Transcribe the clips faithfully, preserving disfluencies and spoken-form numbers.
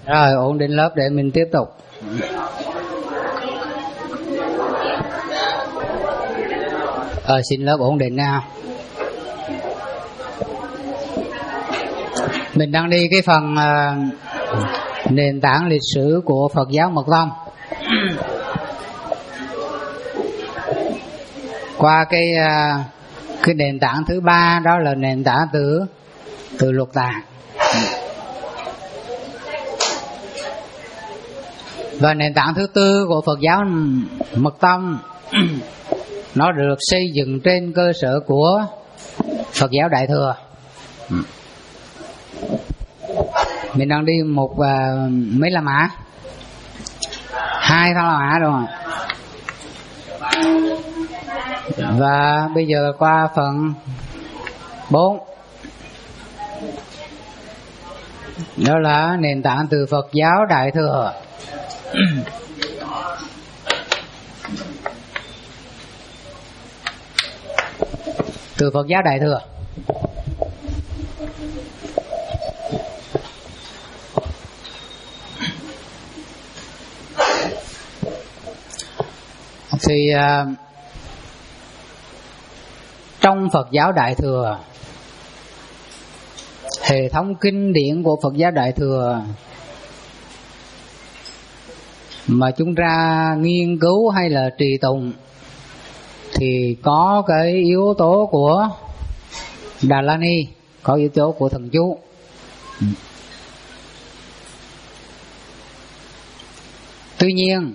Rồi, ổn định lớp để mình tiếp tục. Ờ, xin lớp ổn định nào. Mình đang đi cái phần uh, nền tảng lịch sử của Phật giáo Mật Tông. Qua cái uh, cái nền tảng thứ ba, đó là nền tảng từ từ Lục Tạng. Và nền tảng thứ tư của Phật giáo Mật Tông nó được xây dựng trên cơ sở của Phật giáo Đại Thừa. Mình đang đi một uh, mấy la mã, hai la mã rồi. Và bây giờ qua phần bốn, đó là nền tảng từ Phật giáo Đại Thừa. Từ Phật giáo Đại Thừa thì uh, trong Phật giáo Đại Thừa, hệ thống kinh điển của Phật giáo Đại Thừa mà chúng ta nghiên cứu hay là trì tụng thì có cái yếu tố của Đà La Ni, có yếu tố của thần chú. Tuy nhiên,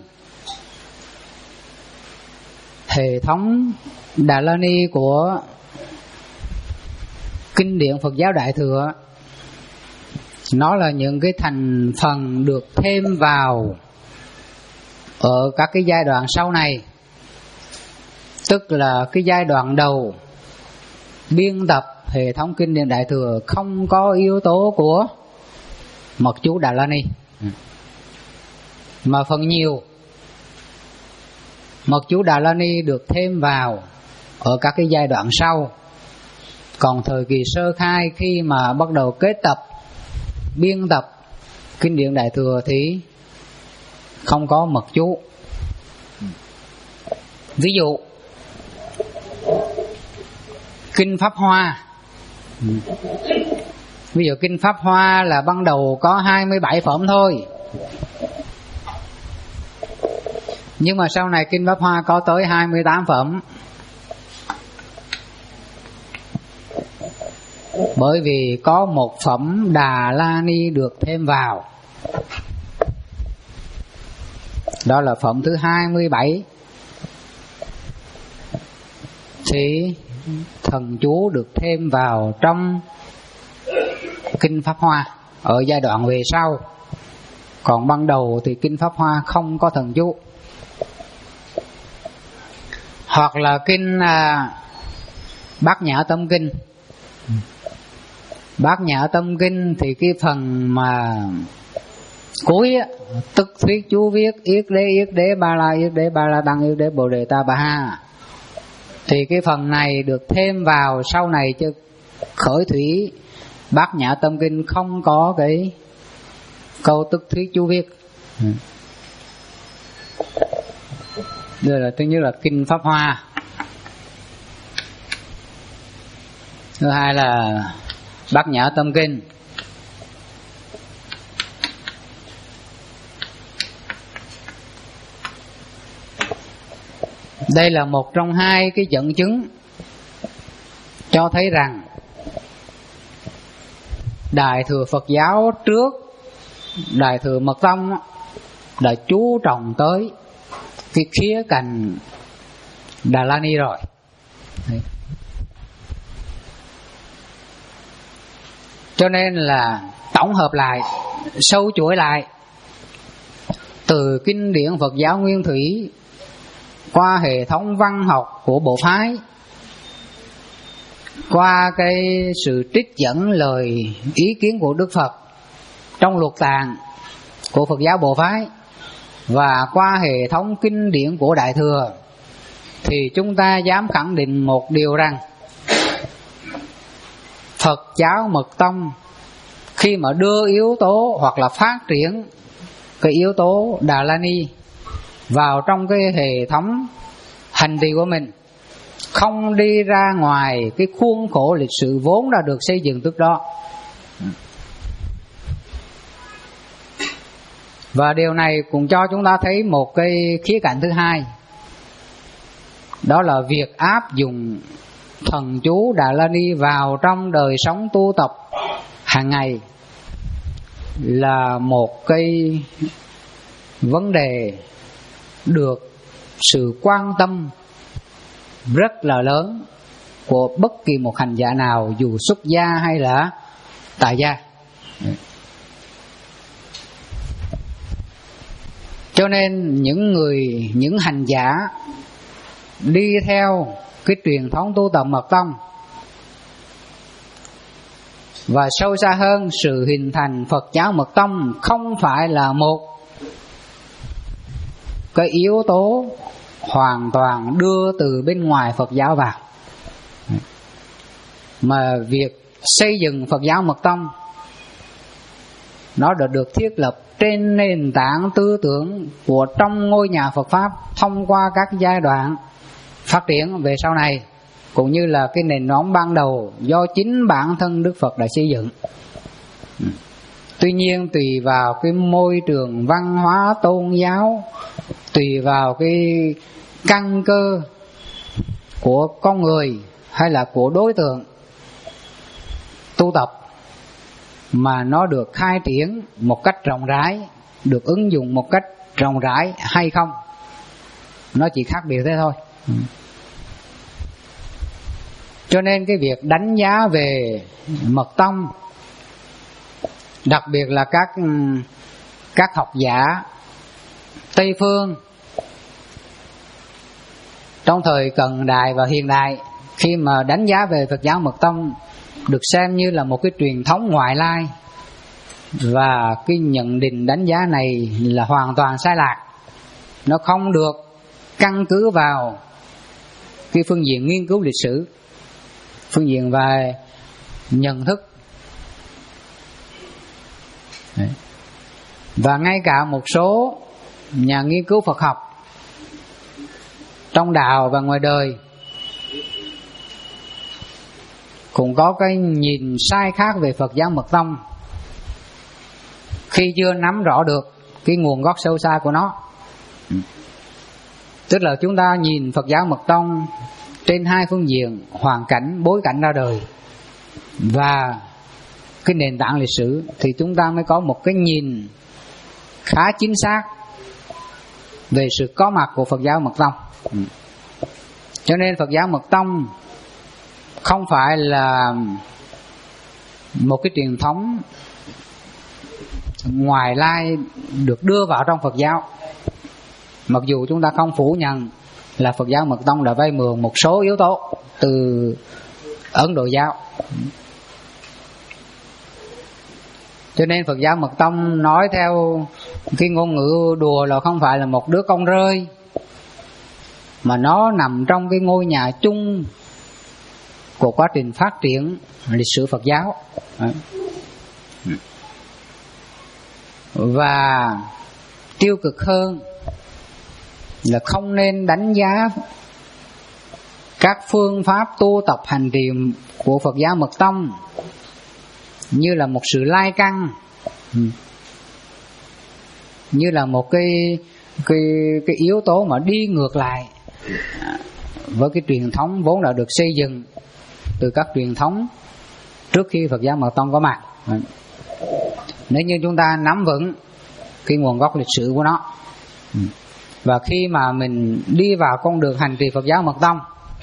hệ thống Đà La Ni của kinh điển Phật giáo Đại Thừa nó là những cái thành phần được thêm vào ở các cái giai đoạn sau này, tức là cái giai đoạn đầu biên tập hệ thống kinh điển Đại Thừa không có yếu tố của mật chú Đà La Ni, mà phần nhiều mật chú Đà La Ni được thêm vào ở các cái giai đoạn sau. Còn thời kỳ sơ khai, khi mà bắt đầu kết tập biên tập kinh điển Đại Thừa thì không có mật chú. Ví dụ kinh Pháp Hoa, ví dụ kinh Pháp Hoa là ban đầu có hai mươi bảy phẩm thôi, nhưng mà sau này kinh Pháp Hoa có tới hai mươi tám phẩm. Bởi vì có một phẩm Đà La Ni được thêm vào, đó là phẩm thứ hai mươi bảy, thì thần chú được thêm vào trong kinh Pháp Hoa ở giai đoạn về sau. Còn ban đầu thì kinh Pháp Hoa không có thần chú. Hoặc là kinh à, Bát Nhã Tâm Kinh. Bát Nhã Tâm Kinh thì cái phần mà cuối á, tức thuyết chú viết yết đế yết đế ba la yết đế ba la tăng yết đế bồ đề ta bà ha, thì cái phần này được thêm vào sau này, chứ khởi thủy Bát Nhã Tâm Kinh không có cái câu tức thuyết chú viết. Đây là thứ nhất là kinh Pháp Hoa. Thứ hai là Bát Nhã Tâm Kinh. Đây là một trong hai cái dẫn chứng cho thấy rằng Đại Thừa Phật giáo trước Đại Thừa Mật Tông đã chú trọng tới cái khía cạnh Đà La Ni rồi. Đấy. Cho nên là tổng hợp lại, sâu chuỗi lại, từ kinh điển Phật giáo Nguyên Thủy qua hệ thống văn học của bộ phái, qua cái sự trích dẫn lời ý kiến của Đức Phật trong Lục Tạng của Phật giáo bộ phái, và qua hệ thống kinh điển của Đại Thừa, thì chúng ta dám khẳng định một điều rằng Phật giáo Mật Tông khi mà đưa yếu tố hoặc là phát triển cái yếu tố Đà La Ni vào trong cái hệ thống hành trì của mình, không đi ra ngoài cái khuôn khổ lịch sử vốn đã được xây dựng trước đó. Và điều này cũng cho chúng ta thấy một cái khía cạnh thứ hai, đó là việc áp dụng thần chú Đà La Ni vào trong đời sống tu tập hàng ngày là một cái vấn đề được sự quan tâm rất là lớn của bất kỳ một hành giả nào, dù xuất gia hay là tại gia. Cho nên những người, những hành giả đi theo cái truyền thống tu tập mật tông, và sâu xa hơn, sự hình thành Phật giáo mật tông không phải là một cái yếu tố hoàn toàn đưa từ bên ngoài Phật giáo vào, mà việc xây dựng Phật giáo mật tông nó đã được thiết lập trên nền tảng tư tưởng của trong ngôi nhà Phật Pháp thông qua các giai đoạn phát triển về sau này, cũng như là cái nền móng ban đầu do chính bản thân Đức Phật đã xây dựng. Tuy nhiên tùy vào cái môi trường văn hóa tôn giáo, tùy vào cái căn cơ của con người hay là của đối tượng tu tập, mà nó được khai triển một cách rộng rãi, được ứng dụng một cách rộng rãi hay không, nó chỉ khác biệt thế thôi. Cho nên cái việc đánh giá về mật tông, đặc biệt là các các học giả Tây phương trong thời cận đại và hiện đại, khi mà đánh giá về Phật giáo mật tông, được xem như là một cái truyền thống ngoại lai, và cái nhận định đánh giá này là hoàn toàn sai lạc. Nó không được căn cứ vào cái phương diện nghiên cứu lịch sử, phương diện về nhận thức. Đấy. Và ngay cả một số nhà nghiên cứu Phật học trong đạo và ngoài đời cũng có cái nhìn sai khác về Phật giáo mật tông khi chưa nắm rõ được cái nguồn gốc sâu xa của nó. Tức là chúng ta nhìn Phật giáo mật tông trên hai phương diện: hoàn cảnh, bối cảnh ra đời và cái nền tảng lịch sử, thì chúng ta mới có một cái nhìn khá chính xác về sự có mặt của Phật giáo mật tông. Cho nên Phật giáo mật tông không phải là một cái truyền thống ngoại lai được đưa vào trong Phật giáo, mặc dù chúng ta không phủ nhận là Phật giáo mật tông đã vay mượn một số yếu tố từ Ấn Độ giáo. Cho nên Phật giáo mật tông nói theo cái ngôn ngữ đùa là không phải là một đứa con rơi, mà nó nằm trong cái ngôi nhà chung của quá trình phát triển lịch sử Phật giáo. Và tiêu cực hơn là không nên đánh giá các phương pháp tu tập hành trì của Phật giáo mật tông như là một sự lai căng, như là một cái cái cái yếu tố mà đi ngược lại với cái truyền thống vốn đã được xây dựng từ các truyền thống trước khi Phật giáo mật tông có mặt. Nếu như chúng ta nắm vững cái nguồn gốc lịch sử của nó, và khi mà mình đi vào con đường hành trì Phật giáo mật tông,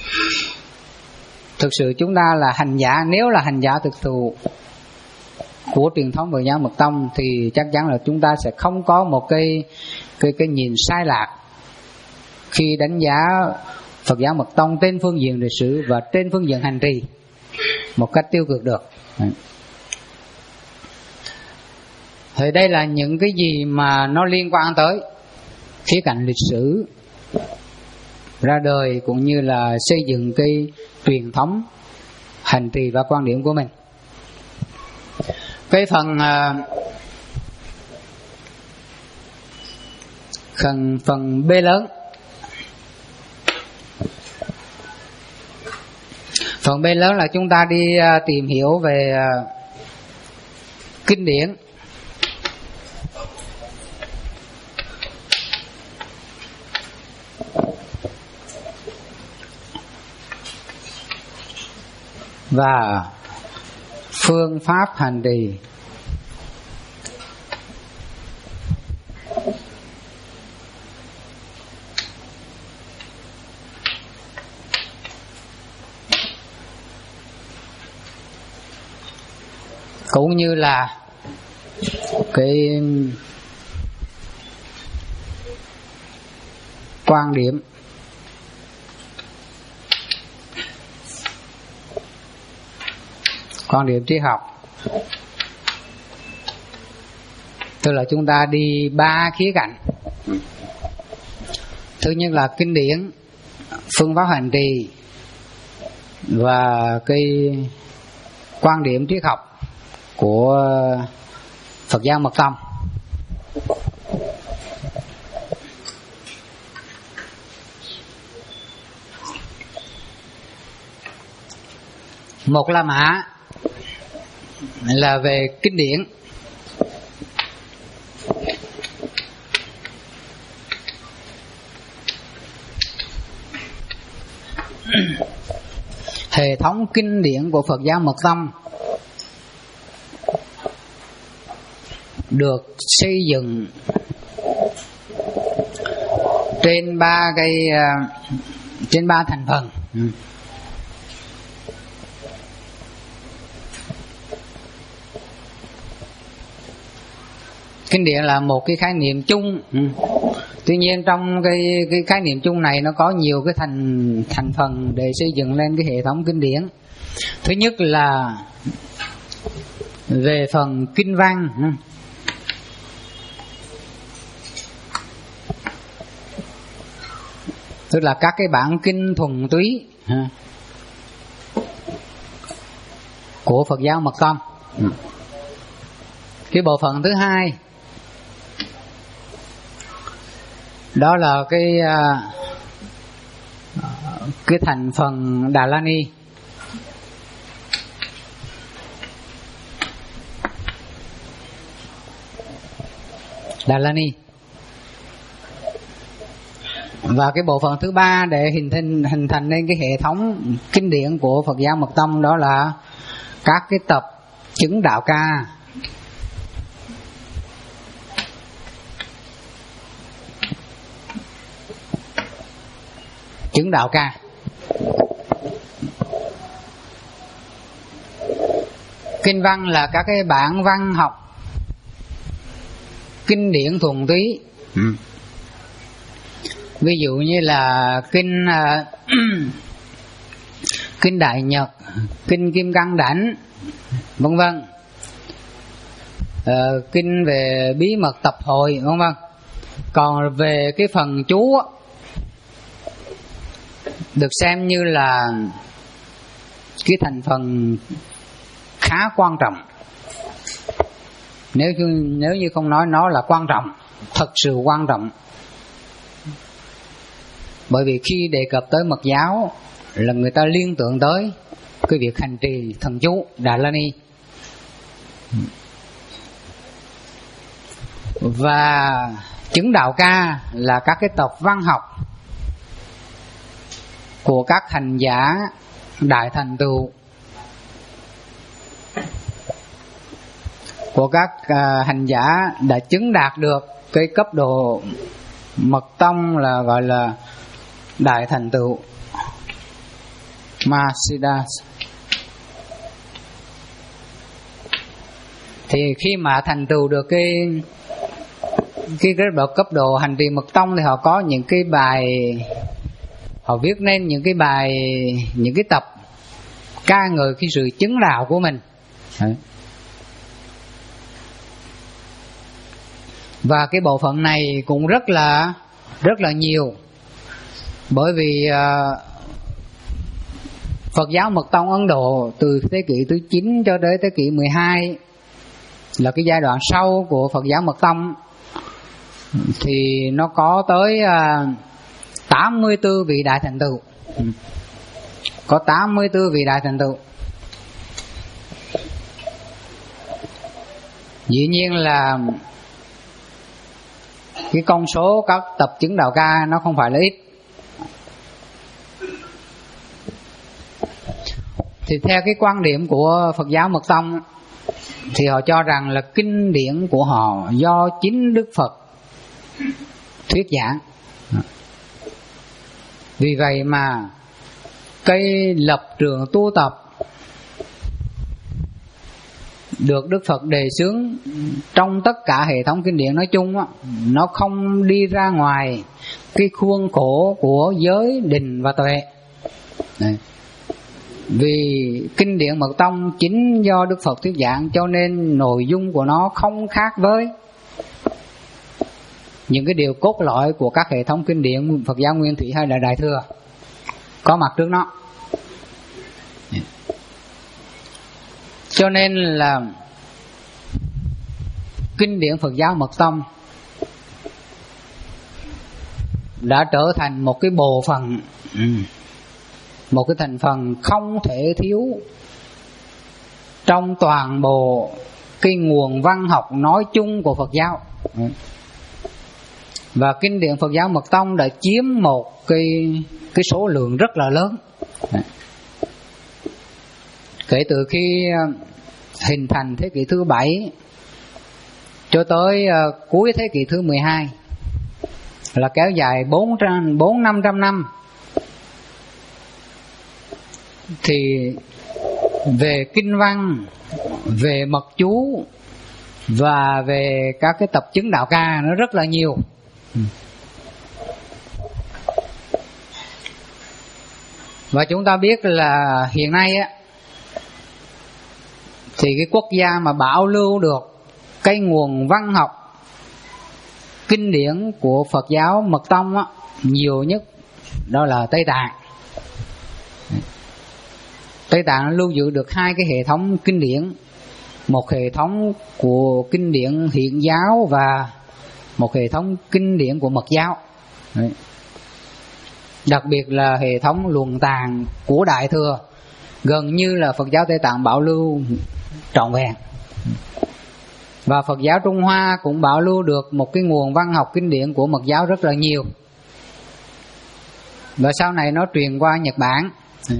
thực sự chúng ta là hành giả, nếu là hành giả thực thụ của truyền thống Phật giáo mật tông, thì chắc chắn là chúng ta sẽ không có một cái cái cái nhìn sai lạc khi đánh giá Phật giáo mật tông trên phương diện lịch sử và trên phương diện hành trì một cách tiêu cực được. Thì đây là những cái gì mà nó liên quan tới khía cạnh lịch sử ra đời, cũng như là xây dựng cái truyền thống hành trì và quan điểm của mình. cái phần phần phần B lớn. Phần B lớn là chúng ta đi tìm hiểu về kinh điển. Và phương pháp hành trì. Cũng như là cái quan điểm quan điểm triết học. Tức là chúng ta đi ba khía cạnh. Thứ nhất là kinh điển, phương pháp hành trì và cái quan điểm triết học của Phật giáo Mật Tông. Một là mã là về kinh điển, hệ thống kinh điển của Phật giáo Mật Tông được xây dựng trên ba cái trên ba thành phần. Kinh điển là một cái khái niệm chung. Tuy nhiên trong cái cái khái niệm chung này nó có nhiều cái thành thành phần để xây dựng lên cái hệ thống kinh điển. Thứ nhất là về phần kinh văn, tức là các cái bản kinh thuần túy của Phật giáo Mật Tông. Cái bộ phận thứ hai đó là cái cái thành phần Đà La Ni. Đà La Ni. Và cái bộ phận thứ ba để hình thành hình thành nên cái hệ thống kinh điển của Phật giáo Mật Tông đó là các cái tập chứng đạo ca. Chứng đạo ca. Kinh văn là các cái bản văn học kinh điển thuần túy. Ừ. Ví dụ như là kinh uh, kinh Đại Nhật, kinh Kim Cang Đảnh, vân vân. Uh, kinh về bí mật tập hội, vân vân. Còn về cái phần chú được xem như là cái thành phần khá quan trọng. Nếu nếu như không nói nó là quan trọng, thật sự quan trọng. Bởi vì khi đề cập tới Mật giáo là người ta liên tưởng tới cái việc hành trì thần chú Đà La Ni. Và chứng đạo ca là các cái tập văn học của các hành giả đại thành tựu, của các uh, hành giả đã chứng đạt được cái cấp độ Mật Tông là gọi là đại thành tựu Mahasiddhas. Thì khi mà thành tựu được cái cái cái độ cấp độ hành trì Mật Tông thì họ có những cái bài, họ viết nên những cái bài, những cái tập ca ngợi cái sự chứng đạo của mình. Đấy. Và cái bộ phận này cũng rất là rất là nhiều. Bởi vì uh, Phật giáo Mật Tông Ấn Độ từ thế kỷ thứ chín cho tới thế kỷ mười hai là cái giai đoạn sau của Phật giáo Mật Tông, thì nó có tới tám mươi tư vị đại thành tựu. Có tám mươi tư vị đại thành tựu. Dĩ nhiên là cái con số các tập chứng đạo ca nó không phải là ít. Thì theo cái quan điểm của Phật giáo Mật Tông thì họ cho rằng là kinh điển của họ do chính Đức Phật thuyết giảng. Vì vậy mà cái lập trường tu tập được Đức Phật đề xướng trong tất cả hệ thống kinh điển nói chung á, nó không đi ra ngoài cái khuôn khổ của giới, định và tuệ. Đấy. Vì kinh điển Mật Tông chính do Đức Phật thuyết giảng, cho nên nội dung của nó không khác với những cái điều cốt lõi của các hệ thống kinh điển Phật giáo Nguyên Thủy hay là Đại Thừa có mặt trước nó. Cho nên là kinh điển Phật giáo Mật Tông đã trở thành một cái bộ phận, một cái thành phần không thể thiếu trong toàn bộ cái nguồn văn học nói chung của Phật giáo. Và kinh điển Phật giáo Mật Tông đã chiếm một cái, cái số lượng rất là lớn. Kể từ khi hình thành thế kỷ thứ bảy cho tới uh, cuối thế kỷ thứ mười hai, là kéo dài bốn năm trăm năm, thì về kinh văn, về mật chú và về các cái tập chứng đạo ca nó rất là nhiều. Và chúng ta biết là hiện nay á, thì cái quốc gia mà bảo lưu được cái nguồn văn học kinh điển của Phật giáo Mật Tông á, nhiều nhất đó là Tây Tạng. Tây Tạng lưu giữ được hai cái hệ thống kinh điển, một hệ thống của kinh điển Hiện giáo và một hệ thống kinh điển của Mật giáo. Đấy. Đặc biệt là hệ thống luận tạng của Đại Thừa gần như là Phật giáo Tây Tạng bảo lưu trọn vẹn. Và Phật giáo Trung Hoa cũng bảo lưu được một cái nguồn văn học kinh điển của Mật giáo rất là nhiều. Và sau này nó truyền qua Nhật Bản.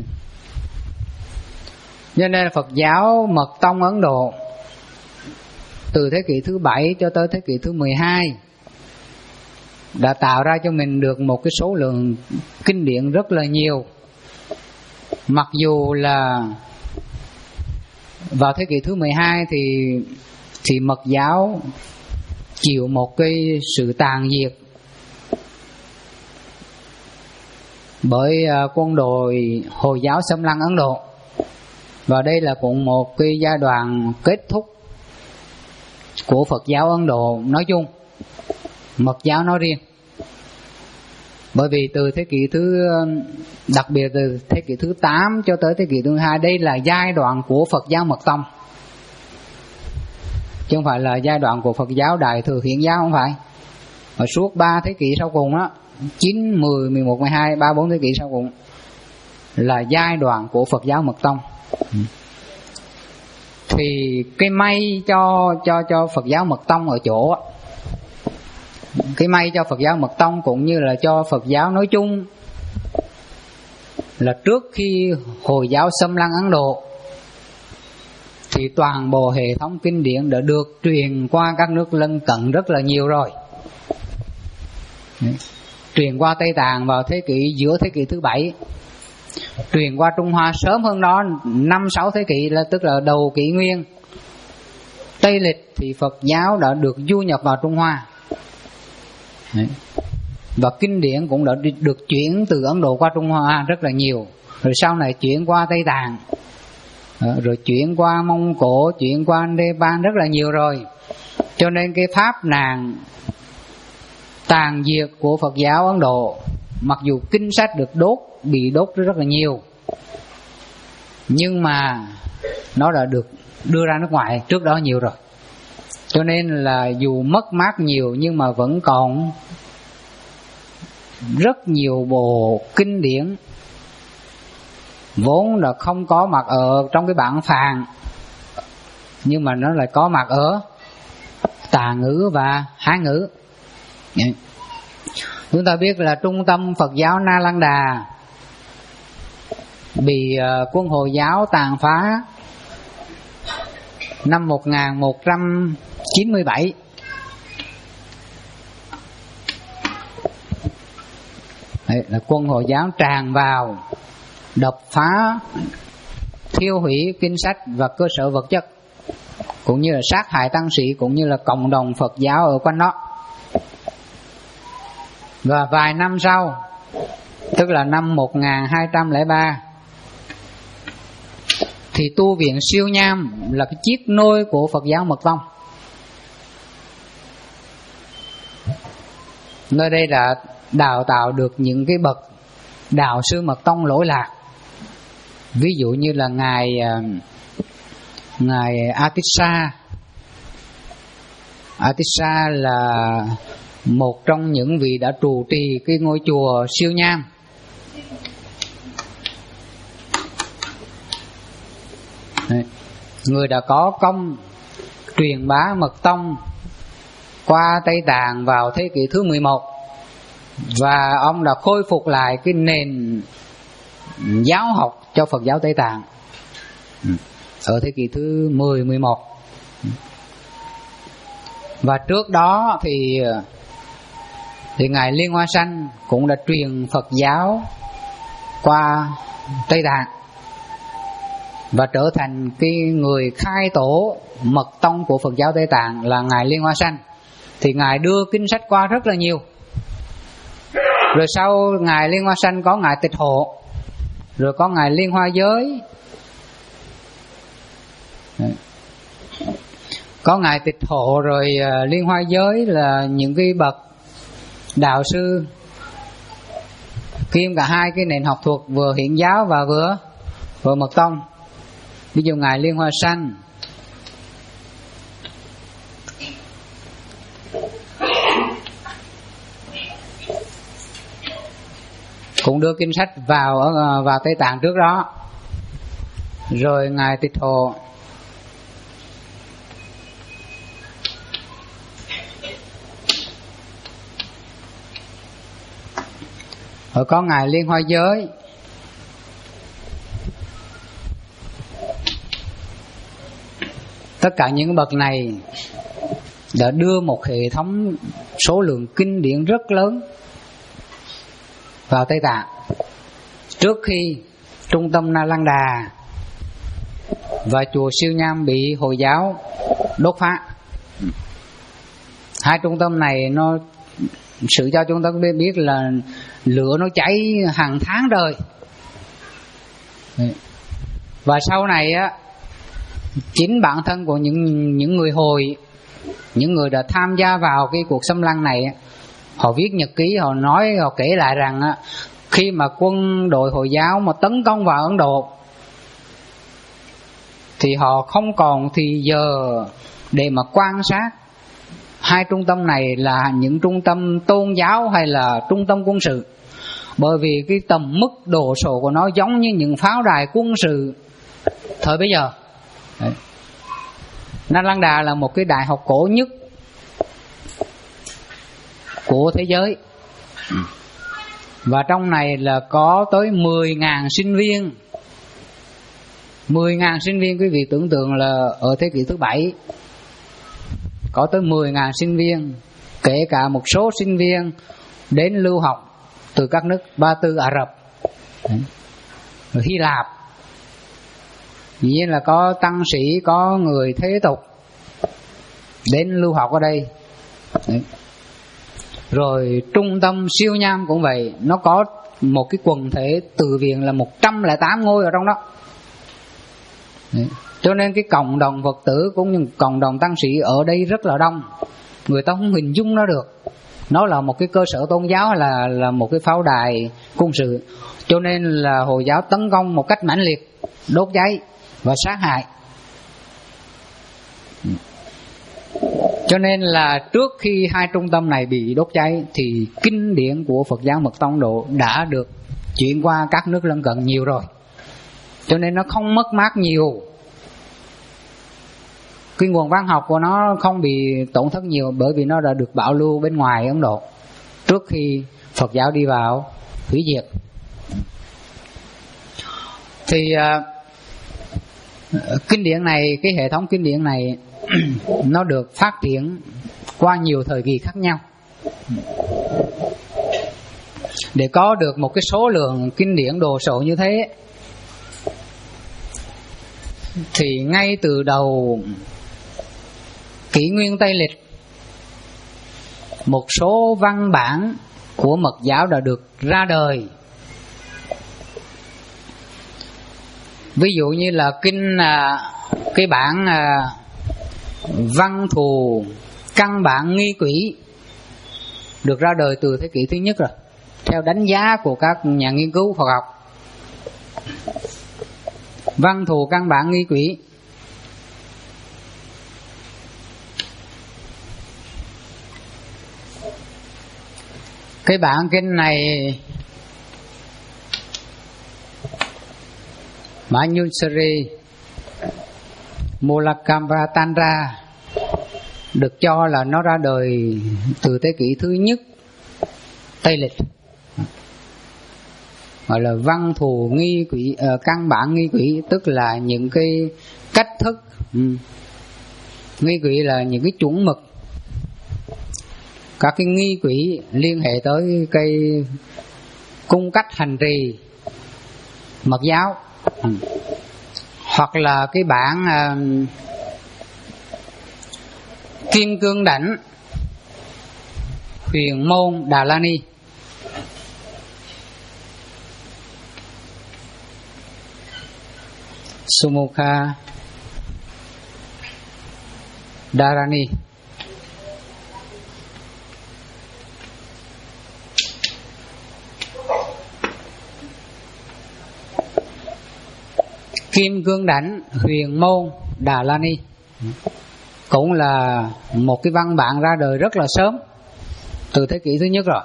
Cho nên Phật giáo Mật Tông Ấn Độ từ thế kỷ thứ bảy cho tới thế kỷ thứ mười hai đã tạo ra cho mình được một cái số lượng kinh điển rất là nhiều. Mặc dù là vào thế kỷ thứ mười hai thì thì Mật giáo chịu một cái sự tàn diệt bởi quân đội Hồi giáo xâm lăng Ấn Độ. Và đây là cũng một cái giai đoạn kết thúc của Phật giáo Ấn Độ nói chung, Mật giáo nói riêng. Bởi vì từ thế kỷ thứ, đặc biệt từ thế kỷ thứ tám cho tới thế kỷ thứ hai, đây là giai đoạn của Phật giáo Mật Tông, chứ không phải là giai đoạn của Phật giáo Đại Thừa Hiển giáo, không phải. Và suốt ba thế kỷ sau cùng đó, chín, mười, mười một, mười hai, ba, bốn thế kỷ sau cùng là giai đoạn của Phật giáo Mật Tông. Thì cái may cho cho cho Phật giáo Mật Tông ở chỗ, cái may cho Phật giáo Mật Tông cũng như là cho Phật giáo nói chung là trước khi Hồi giáo xâm lăng Ấn Độ thì toàn bộ hệ thống kinh điển đã được truyền qua các nước lân cận rất là nhiều rồi. Đấy. Truyền qua Tây Tạng vào thế kỷ giữa thế kỷ thứ bảy, truyền qua Trung Hoa sớm hơn đó năm sáu thế kỷ, là tức là đầu kỷ nguyên Tây lịch thì Phật giáo đã được du nhập vào Trung Hoa. Đấy. Và kinh điển cũng đã được chuyển từ Ấn Độ qua Trung Hoa rất là nhiều, rồi sau này chuyển qua Tây Tạng, rồi chuyển qua Mông Cổ, chuyển qua Nepal rất là nhiều rồi. Cho nên cái pháp nạn tàn diệt của Phật giáo Ấn Độ, mặc dù kinh sách được đốt, bị đốt rất là nhiều, nhưng mà nó đã được đưa ra nước ngoài trước đó nhiều rồi. Cho nên là dù mất mát nhiều nhưng mà vẫn còn rất nhiều bộ kinh điển vốn là không có mặt ở trong cái bản Phạn, nhưng mà nó lại có mặt ở Tà ngữ và Hán ngữ. Chúng ta biết là trung tâm Phật giáo Na Lan Đà bị quân Hồi giáo tàn phá năm một nghìn một trăm chín mươi bảy. Đấy, là quân Hồi giáo tràn vào, đập phá, thiêu hủy kinh sách và cơ sở vật chất, cũng như là sát hại tăng sĩ, cũng như là cộng đồng Phật giáo ở quanh đó. Và vài năm sau, tức là năm một nghìn hai trăm lẻ ba, thì tu viện Siêu Nham là cái chiếc nôi của Phật giáo Mật Tông. Nơi đây đã đào tạo được những cái bậc đạo sư Mật Tông lỗi lạc. Ví dụ như là ngài ngài Atissa. Atissa là một trong những vị đã trụ trì cái ngôi chùa Siêu Nham. Đấy. Người đã có công truyền bá Mật Tông qua Tây Tạng vào thế kỷ thứ mười một, và ông đã khôi phục lại cái nền giáo học cho Phật giáo Tây Tạng ở thế kỷ thứ mười, mười một. Và trước đó thì thì ngài Liên Hoa Sanh cũng đã truyền Phật giáo qua Tây Tạng và trở thành cái người khai tổ Mật Tông của Phật giáo Tây Tạng là ngài Liên Hoa Sanh. Thì ngài đưa kinh sách qua rất là nhiều. Rồi sau ngài Liên Hoa Sanh có ngài Tịch Hộ, rồi có ngài Liên Hoa Giới. Có ngài Tịch Hộ rồi Liên Hoa Giới là những cái bậc đạo sư kiêm cả hai cái nền học thuật, vừa Hiển giáo và vừa vừa Mật Tông. Ví dụ ngài Liên Hoa Sanh cũng đưa kinh sách vào vào Tây Tạng trước đó. Rồi ngài Tịch Hộ rồi có ngài Liên Hoa Giới. Tất cả những bậc này đã đưa một hệ thống số lượng kinh điển rất lớn vào Tây Tạng trước khi trung tâm Na Lan Đà và chùa Siêu Nham bị Hồi giáo đốt phá. Hai trung tâm này nó sự cho chúng ta biết là lửa nó cháy hàng tháng đời. Và sau này á, chính bản thân của những những người Hồi, những người đã tham gia vào cái cuộc xâm lăng này, họ viết nhật ký, họ nói, họ kể lại rằng á, khi mà quân đội Hồi giáo mà tấn công vào Ấn Độ thì họ không còn thì giờ để mà quan sát hai trung tâm này là những trung tâm tôn giáo hay là trung tâm quân sự, bởi vì cái tầm mức độ sổ của nó giống như những pháo đài quân sự thời bấy giờ. Đấy. Na Lan Đà là một cái đại học cổ nhất của thế giới, và trong này là có tới mười nghìn sinh viên. Mười nghìn sinh viên, quý vị tưởng tượng là ở thế kỷ thứ bảy có tới mười nghìn sinh viên, kể cả một số sinh viên đến lưu học từ các nước Ba Tư Ả Rập, rồi Hy Lạp. Dĩ nhiên là có tăng sĩ, có người thế tục đến lưu học ở đây. Đấy. Rồi trung tâm Siêu Nham cũng vậy, nó có một cái quần thể từ viện là một trăm lẻ tám ngôi ở trong đó. Đấy. Cho nên cái cộng đồng Phật tử cũng như cộng đồng tăng sĩ ở đây rất là đông. Người ta không hình dung nó được, nó là một cái cơ sở tôn giáo hay là, là một cái pháo đài quân sự. Cho nên là Hồi giáo tấn công một cách mãnh liệt, đốt cháy và sát hại. Cho nên là trước khi hai trung tâm này bị đốt cháy thì kinh điển của Phật giáo Mật Tông Độ đã được chuyển qua các nước lân cận nhiều rồi, cho nên nó không mất mát nhiều. Cái nguồn văn học của nó không bị tổn thất nhiều, bởi vì nó đã được bảo lưu bên ngoài Ấn Độ trước khi Phật giáo đi vào hủy diệt. Thì uh, kinh điển này, cái hệ thống kinh điển này nó được phát triển qua nhiều thời kỳ khác nhau. Để có được một cái số lượng kinh điển đồ sộ như thế thì ngay từ đầu kỷ nguyên Tây Lịch, một số văn bản của Mật giáo đã được ra đời. Ví dụ như là kinh cái bản Văn Thù Căn Bản Nghi Quỷ được ra đời từ thế kỷ thứ nhất rồi, theo đánh giá của các nhà nghiên cứu Phật học. Văn Thù Căn Bản Nghi Quỷ cái bản kinh này Manjusri Mulakambratandra được cho là nó ra đời từ thế kỷ thứ nhất Tây Lịch, gọi là Văn Thù Nghi Quỷ, uh, Căn Bản Nghi Quỷ, tức là những cái cách thức. um. Nghi quỷ là những cái chuẩn mực, các cái nghi quỷ liên hệ tới cái cung cách hành trì Mật giáo. um. Hoặc là cái bản uh, Kim Cương Đảnh Huyền Môn Đà La Ni. Sumukha Dharani. Kim Cương Đảnh Huyền Môn Đà La Ni cũng là một cái văn bản ra đời rất là sớm, từ thế kỷ thứ nhất rồi.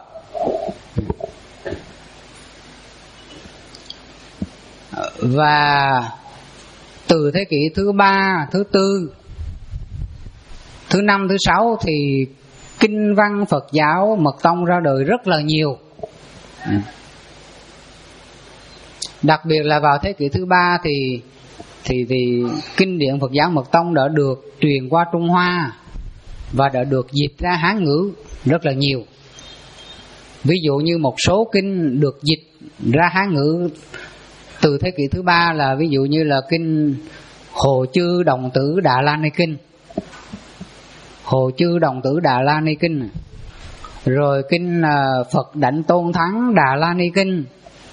Và từ thế kỷ thứ ba, thứ tư, thứ năm, thứ sáu thì kinh văn Phật giáo Mật Tông ra đời rất là nhiều. Đặc biệt là vào thế kỷ thứ ba thì thì thì kinh điển Phật giáo Mật Tông đã được truyền qua Trung Hoa và đã được dịch ra Hán ngữ rất là nhiều. Ví dụ như một số kinh được dịch ra Hán ngữ từ thế kỷ thứ ba là ví dụ như là kinh Hồ Chư Đồng Tử Đà La Ni Kinh, Hồ Chư Đồng Tử Đà La Ni Kinh, rồi kinh Phật Đảnh Tôn Thắng Đà La Ni Kinh.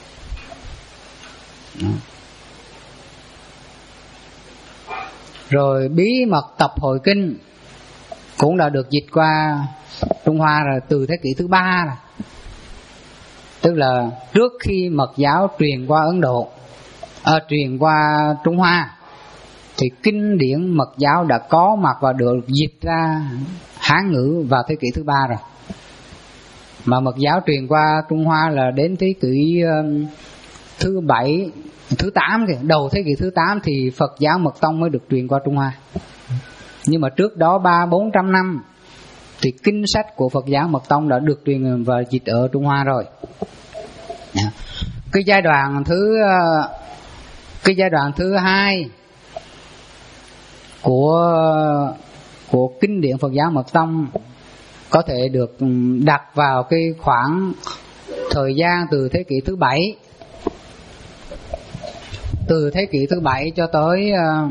Rồi Bí Mật Tập Hội Kinh cũng đã được dịch qua Trung Hoa rồi từ thế kỷ thứ ba rồi. Tức là trước khi Mật giáo truyền qua Ấn Độ, à, truyền qua Trung Hoa, thì kinh điển Mật giáo đã có mặt và được dịch ra Hán ngữ vào thế kỷ thứ ba rồi. Mà Mật giáo truyền qua Trung Hoa là đến thế kỷ uh, thứ bảy, thứ tám kìa, đầu thế kỷ thứ tám thì Phật giáo Mật Tông mới được truyền qua Trung Hoa. Nhưng mà trước đó ba bốn trăm năm thì kinh sách của Phật giáo Mật Tông đã được truyền và dịch ở Trung Hoa rồi. Cái giai đoạn thứ cái giai đoạn thứ hai của của kinh điển Phật giáo Mật Tông có thể được đặt vào cái khoảng thời gian từ thế kỷ thứ bảy, từ thế kỷ thứ bảy cho tới uh,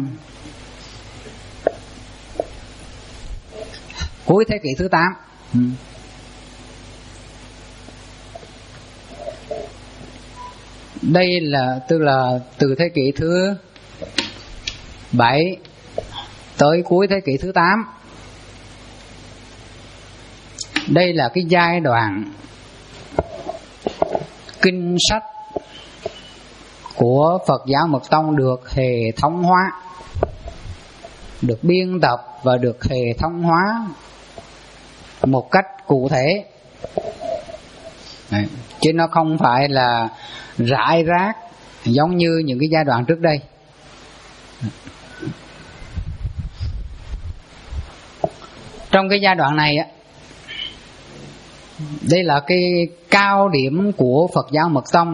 cuối thế kỷ thứ tám. ừ. Đây là tức là từ thế kỷ thứ bảy tới cuối thế kỷ thứ tám. Đây là cái giai đoạn kinh sách của Phật giáo Mật Tông được hệ thống hóa, được biên tập và được hệ thống hóa một cách cụ thể. Đấy. Chứ nó không phải là rải rác giống như những cái giai đoạn trước đây. Trong cái giai đoạn này á, đây là cái cao điểm của Phật giáo Mật Tông,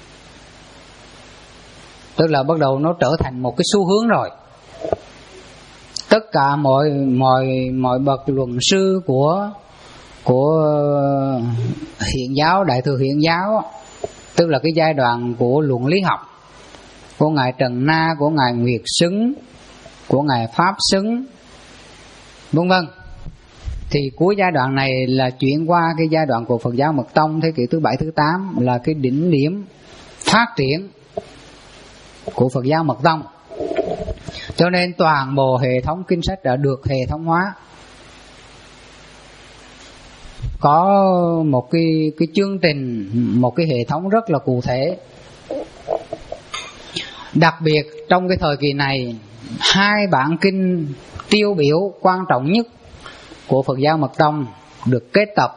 tức là bắt đầu nó trở thành một cái xu hướng rồi. Tất cả mọi mọi mọi bậc luận sư của của Hiện giáo, Đại thừa Hiện giáo, tức là cái giai đoạn của luận lý học của ngài Trần Na, của ngài Nguyệt Xứng, của ngài Pháp Xứng, vân vân, thì cuối giai đoạn này là chuyển qua cái giai đoạn của Phật giáo Mật Tông thế kỷ thứ bảy thứ tám, là cái đỉnh điểm phát triển của Phật giáo Mật Tông. Cho nên toàn bộ hệ thống kinh sách đã được hệ thống hóa, có một cái cái chương trình, một cái hệ thống rất là cụ thể. Đặc biệt trong cái thời kỳ này, hai bản kinh tiêu biểu quan trọng nhất của Phật giáo Mật Tông được kết tập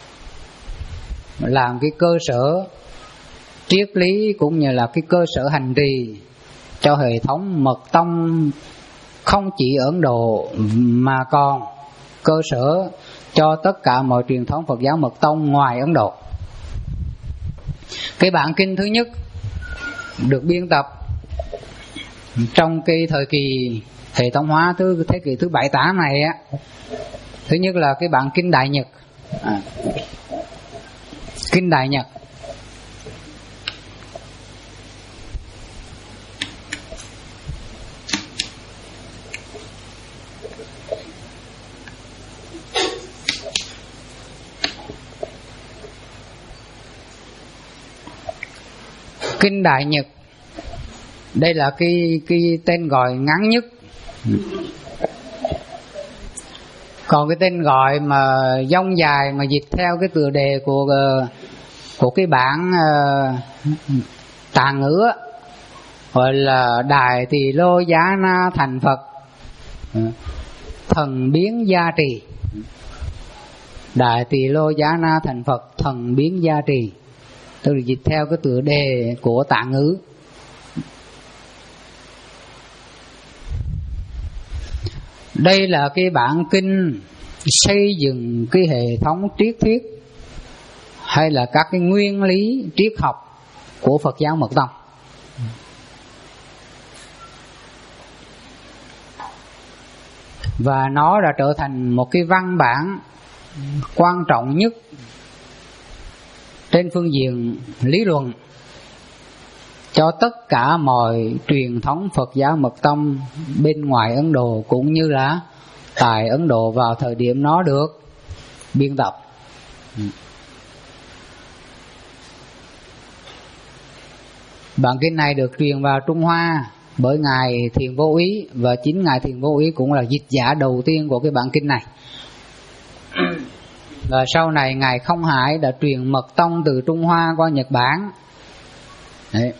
làm cái cơ sở triết lý cũng như là cái cơ sở hành trì cho hệ thống Mật Tông, không chỉ ở Ấn Độ mà còn cơ sở cho tất cả mọi truyền thống Phật giáo Mật Tông ngoài Ấn Độ. Cái bản kinh thứ nhất được biên tập trong cái thời kỳ hệ thống hóa thứ thế kỷ thứ bảy tám này á, thứ nhất là cái bản kinh Đại Nhật. À, kinh Đại Nhật Kinh Đại Nhật đây là cái cái tên gọi ngắn nhất. Còn cái tên gọi mà dông dài mà dịch theo cái tựa đề của của cái bản uh, Tạng ngữ gọi là Đại Tỳ Lô Giá Na Thành Phật Thần Biến Gia Trì. Đại Tỳ Lô Giá Na Thành Phật Thần Biến Gia Trì, tức là dịch theo cái tựa đề của Tạng ngữ. Đây là cái bản kinh xây dựng cái hệ thống triết thuyết hay là các cái nguyên lý triết học của Phật giáo Mật Tông. Và nó đã trở thành một cái văn bản quan trọng nhất trên phương diện lý luận cho tất cả mọi truyền thống Phật giáo Mật Tông bên ngoài Ấn Độ cũng như là tại Ấn Độ vào thời điểm nó được biên tập. Bản kinh này được truyền vào Trung Hoa bởi ngài Thiền Vô Úy, và chính ngài Thiền Vô Úy cũng là dịch giả đầu tiên của cái bản kinh này. Và sau này ngài Không Hải đã truyền Mật Tông từ Trung Hoa qua Nhật Bản. Đấy.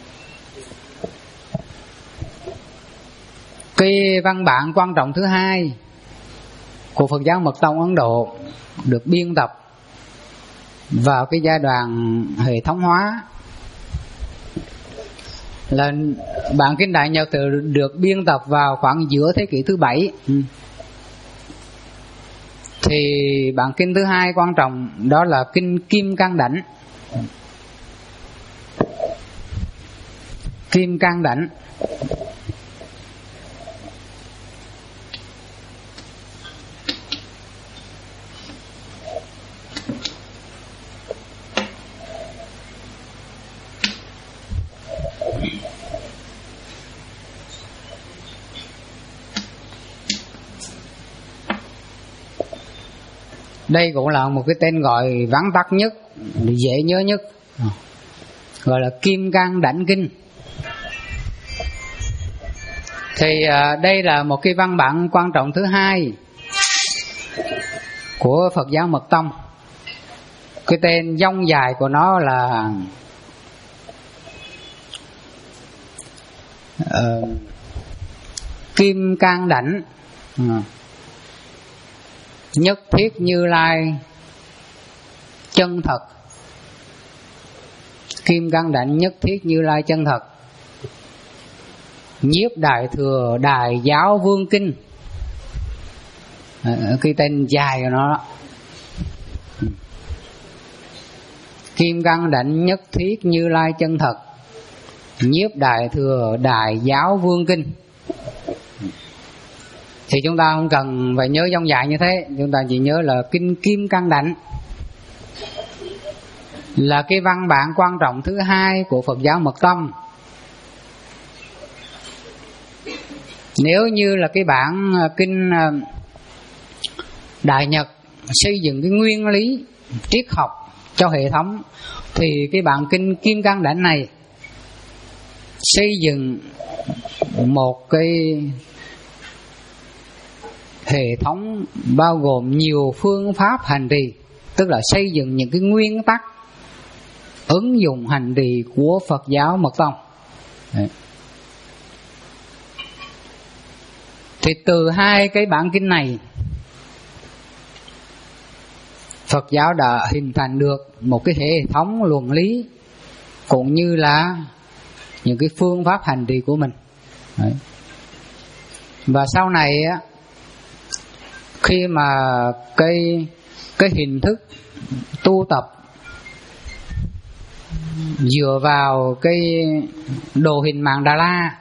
Cái văn bản quan trọng thứ hai của Phật giáo Mật Tông Ấn Độ được biên tập vào cái giai đoạn hệ thống hóa là bản kinh Đại Nhật được biên tập vào khoảng giữa thế kỷ thứ bảy. Thì bản kinh thứ hai quan trọng đó là kinh Kim Cang Đảnh. Kim Cang Đảnh đây cũng là một cái tên gọi vắn tắt nhất, dễ nhớ nhất, gọi là Kim Cang Đảnh Kinh. Thì à, đây là một cái văn bản quan trọng thứ hai của Phật giáo Mật Tông. Cái tên dông dài của nó là uh, Kim Cang Đảnh. uh, nhất thiết Như Lai chân thật. Kim Cang Đảnh nhất thiết Như Lai chân thật. Nhiếp Đại Thừa Đại Giáo Vương Kinh, cái tên dài của nó đó. Kim Cang Đảnh nhất thiết Như Lai chân thật. Nhiếp Đại Thừa Đại Giáo Vương Kinh. Thì chúng ta không cần phải nhớ dông dài như thế, chúng ta chỉ nhớ là kinh Kim Cang Đảnh là cái văn bản quan trọng thứ hai của Phật giáo Mật Tông. Nếu như là cái bản kinh Đại Nhật xây dựng cái nguyên lý triết học cho hệ thống, thì cái bản kinh Kim Cang Đảnh này xây dựng một cái hệ thống bao gồm nhiều phương pháp hành trì, tức là xây dựng những cái nguyên tắc ứng dụng hành trì của Phật giáo Mật Tông. Đấy. Thì từ hai cái bản kinh này, Phật giáo đã hình thành được một cái hệ thống luận lý cũng như là những cái phương pháp hành trì của mình. Đấy. Và sau này á, khi mà cái cái hình thức tu tập dựa vào cái đồ hình Mạn Đà La,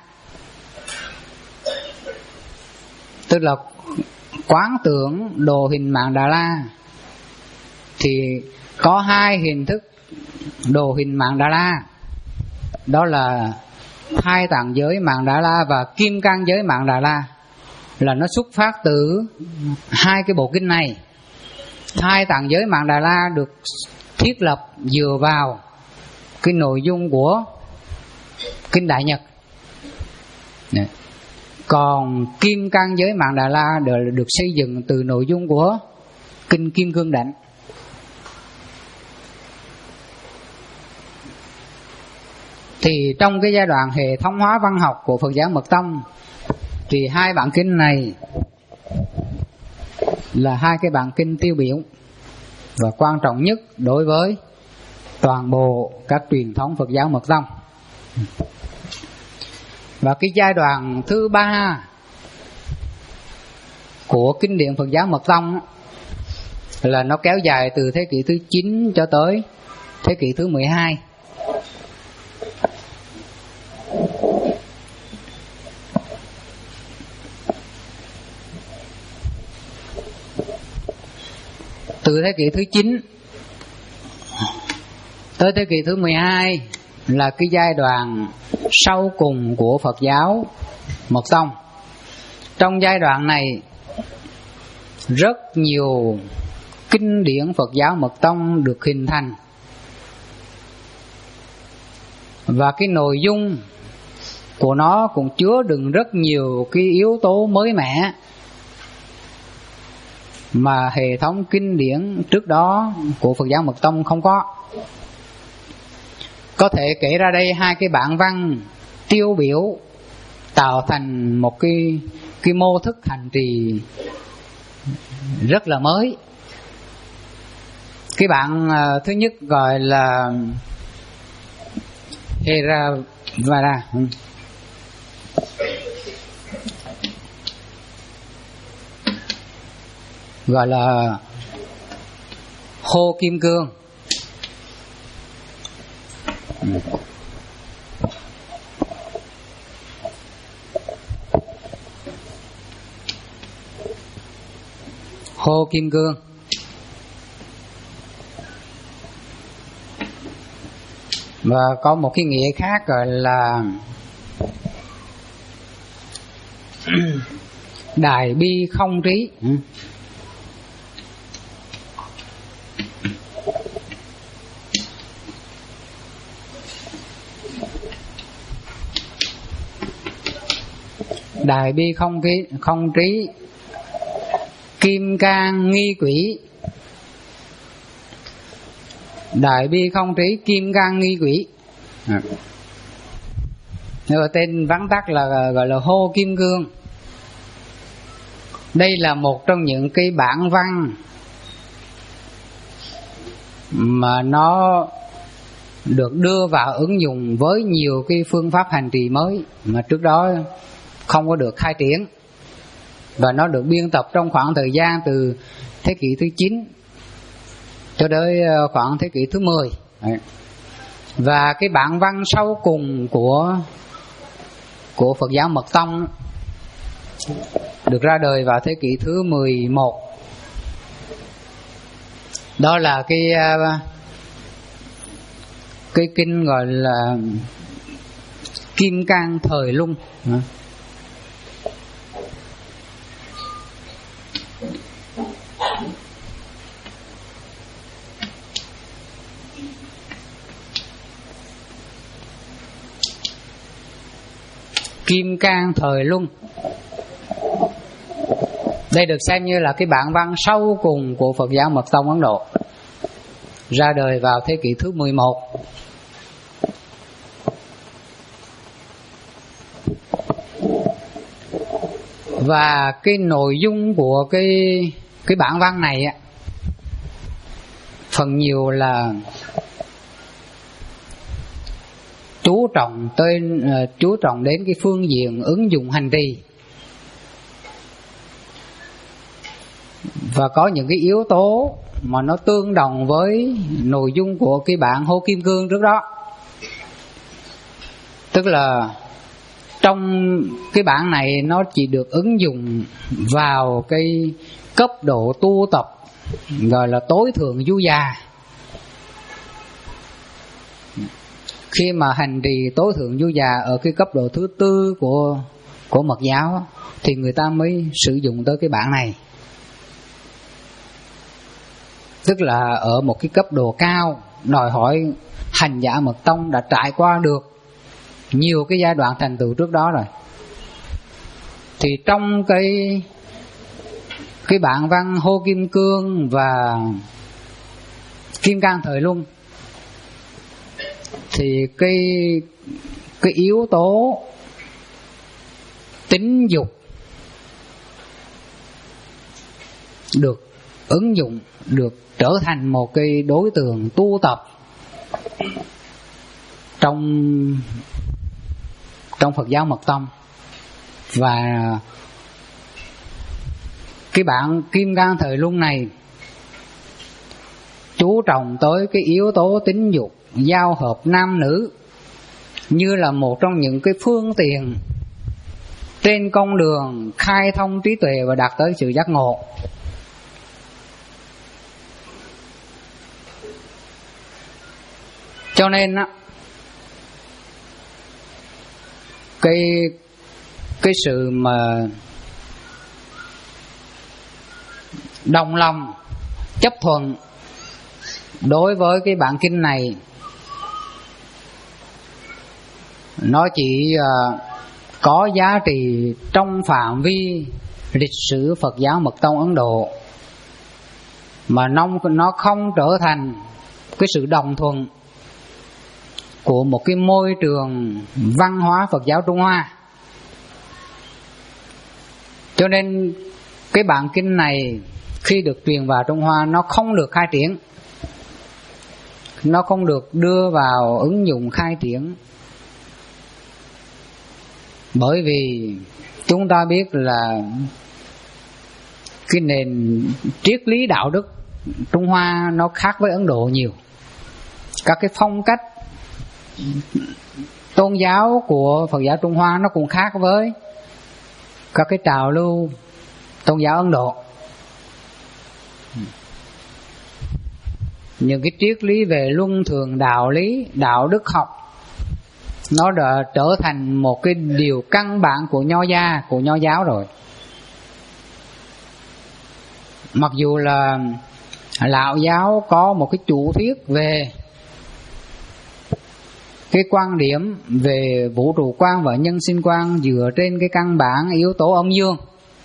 tức là quán tưởng đồ hình Mạn Đà La, thì có hai hình thức đồ hình Mạn Đà La, đó là Thai Tạng giới Mạn Đà La và Kim Cang giới Mạn Đà La, là nó xuất phát từ hai cái bộ kinh này. Thai Tạng giới Mạn Đà La được thiết lập dựa vào cái nội dung của kinh Đại Nhật. Đấy. Còn Kim Cang giới Mạn Đà La được xây dựng từ nội dung của kinh Kim Cang Đảnh. Thì trong cái giai đoạn hệ thống hóa văn học của Phật giáo Mật Tông, thì hai bản kinh này là hai cái bản kinh tiêu biểu và quan trọng nhất đối với toàn bộ các truyền thống Phật giáo Mật Tông. Và cái giai đoạn thứ ba của kinh điển Phật giáo Mật Tông là nó kéo dài từ thế kỷ thứ chín cho tới thế kỷ thứ mười hai. Từ thế kỷ thứ chín tới thế kỷ thứ mười hai là cái giai đoạn sau cùng của Phật giáo Mật Tông. Trong giai đoạn này, rất nhiều kinh điển Phật giáo Mật Tông được hình thành, và cái nội dung của nó cũng chứa đựng rất nhiều cái yếu tố mới mẻ mà hệ thống kinh điển trước đó của Phật giáo Mật Tông không có. Có thể kể ra đây hai cái bản văn tiêu biểu tạo thành một cái cái mô thức hành trì rất là mới. Cái bản uh, thứ nhất gọi là Theravada, gọi là Hô Kim Cương. Hô Kim Cương và có một cái nghĩa khác gọi là Đại Bi Không Trí. Đại Bi Không Trí, không trí Kim Cang Nghi Quỷ. Đại Bi Không Trí Kim Cang Nghi Quỷ. À. Rồi tên vắn tắt là gọi là Hô Kim Cương. Đây là một trong những cái bản văn mà nó được đưa vào ứng dụng với nhiều cái phương pháp hành trì mới mà trước đó không có được khai triển, và nó được biên tập trong khoảng thời gian từ thế kỷ thứ chín cho tới khoảng thế kỷ thứ mười. Đấy. Và cái bản văn sau cùng của của Phật giáo Mật Tông được ra đời vào thế kỷ thứ mười một. Đó là cái cái kinh gọi là Kim Cang Thời Luân. Kim Cang Thời Luân. Đây được xem như là cái bản văn sau cùng của Phật giáo Mật Tông Ấn Độ, ra đời vào thế kỷ thứ mười một. Và cái nội dung của cái cái bản văn này á, phần nhiều là chú trọng tới uh, chú trọng đến cái phương diện ứng dụng hành trì, và có những cái yếu tố mà nó tương đồng với nội dung của cái bản Hô Kim Cương trước đó. Tức là trong cái bản này nó chỉ được ứng dụng vào cái cấp độ tu tập gọi là tối thượng du già. Khi mà hành trì tối thượng du già ở cái cấp độ thứ tư của của Mật giáo thì người ta mới sử dụng tới cái bản này. Tức là ở một cái cấp độ cao, đòi hỏi hành giả Mật Tông đã trải qua được nhiều cái giai đoạn thành tựu trước đó rồi. Thì trong cái cái bản văn Hô Kim Cương và Kim Cang Thời Luân thì cái cái yếu tố tính dục được ứng dụng, được trở thành một cái đối tượng tu tập trong trong Phật giáo Mật Tông. Và cái bản Kim Cang Thời Luân này chú trọng tới cái yếu tố tính dục, giao hợp nam nữ như là một trong những cái phương tiện trên con đường khai thông trí tuệ và đạt tới sự giác ngộ. Cho nên á, cái cái sự mà đồng lòng chấp thuận đối với cái bản kinh này, nó chỉ uh, có giá trị trong phạm vi lịch sử Phật giáo Mật Tông Ấn Độ, mà nó, nó không trở thành cái sự đồng thuận của một cái môi trường văn hóa Phật giáo Trung Hoa. Cho nên cái bản kinh này khi được truyền vào Trung Hoa nó không được khai triển, nó không được đưa vào ứng dụng khai triển. Bởi vì chúng ta biết là cái nền triết lý đạo đức Trung Hoa nó khác với Ấn Độ nhiều. Các cái phong cách tôn giáo của Phật giáo Trung Hoa nó cũng khác với các cái trào lưu tôn giáo Ấn Độ. Những cái triết lý về luân thường, đạo lý, đạo đức học nó đã trở thành một cái điều căn bản của nho gia, của nho giáo rồi. Mặc dù là Lão giáo có một cái chủ thuyết về cái quan điểm về vũ trụ quan và nhân sinh quan dựa trên cái căn bản yếu tố âm dương,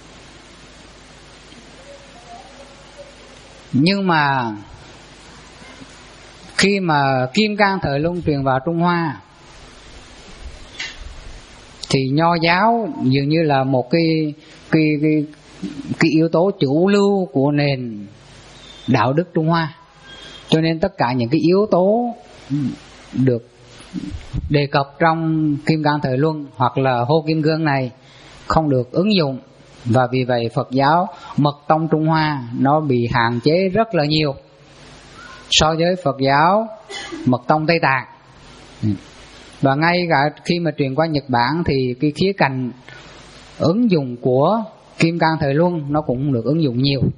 nhưng mà khi mà Kim Cang Thời Luân truyền vào Trung Hoa thì nho giáo dường như là một cái cái cái cái yếu tố chủ lưu của nền đạo đức Trung Hoa. Cho nên tất cả những cái yếu tố được đề cập trong Kim Cang Thời Luân hoặc là Hô Kim Cương này không được ứng dụng, và vì vậy Phật giáo Mật tông Trung Hoa nó bị hạn chế rất là nhiều so với Phật giáo Mật tông Tây Tạng. Và ngay cả khi mà truyền qua Nhật Bản thì cái khía cạnh ứng dụng của Kim Cang Thời Luân nó cũng được ứng dụng nhiều.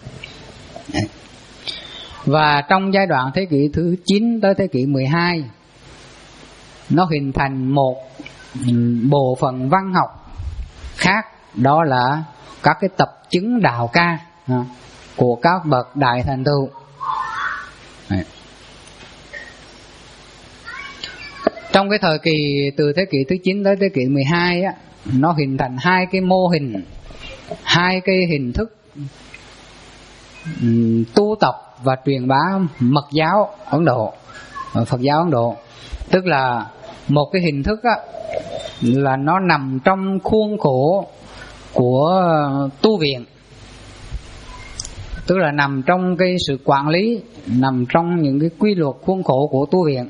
Và trong giai đoạn thế kỷ thứ chín tới thế kỷ mười hai, nó hình thành một bộ phận văn học khác, đó là các cái tập chứng đạo ca của các bậc đại thành tựu. Trong cái thời kỳ từ thế kỷ thứ chín tới thế kỷ mười hai á, nó hình thành hai cái mô hình, hai cái hình thức um, tu tập và truyền bá Mật giáo Ấn Độ, Phật giáo Ấn Độ. Tức là một cái hình thức á, là nó nằm trong khuôn khổ của tu viện, tức là nằm trong cái sự quản lý, nằm trong những cái quy luật khuôn khổ của tu viện.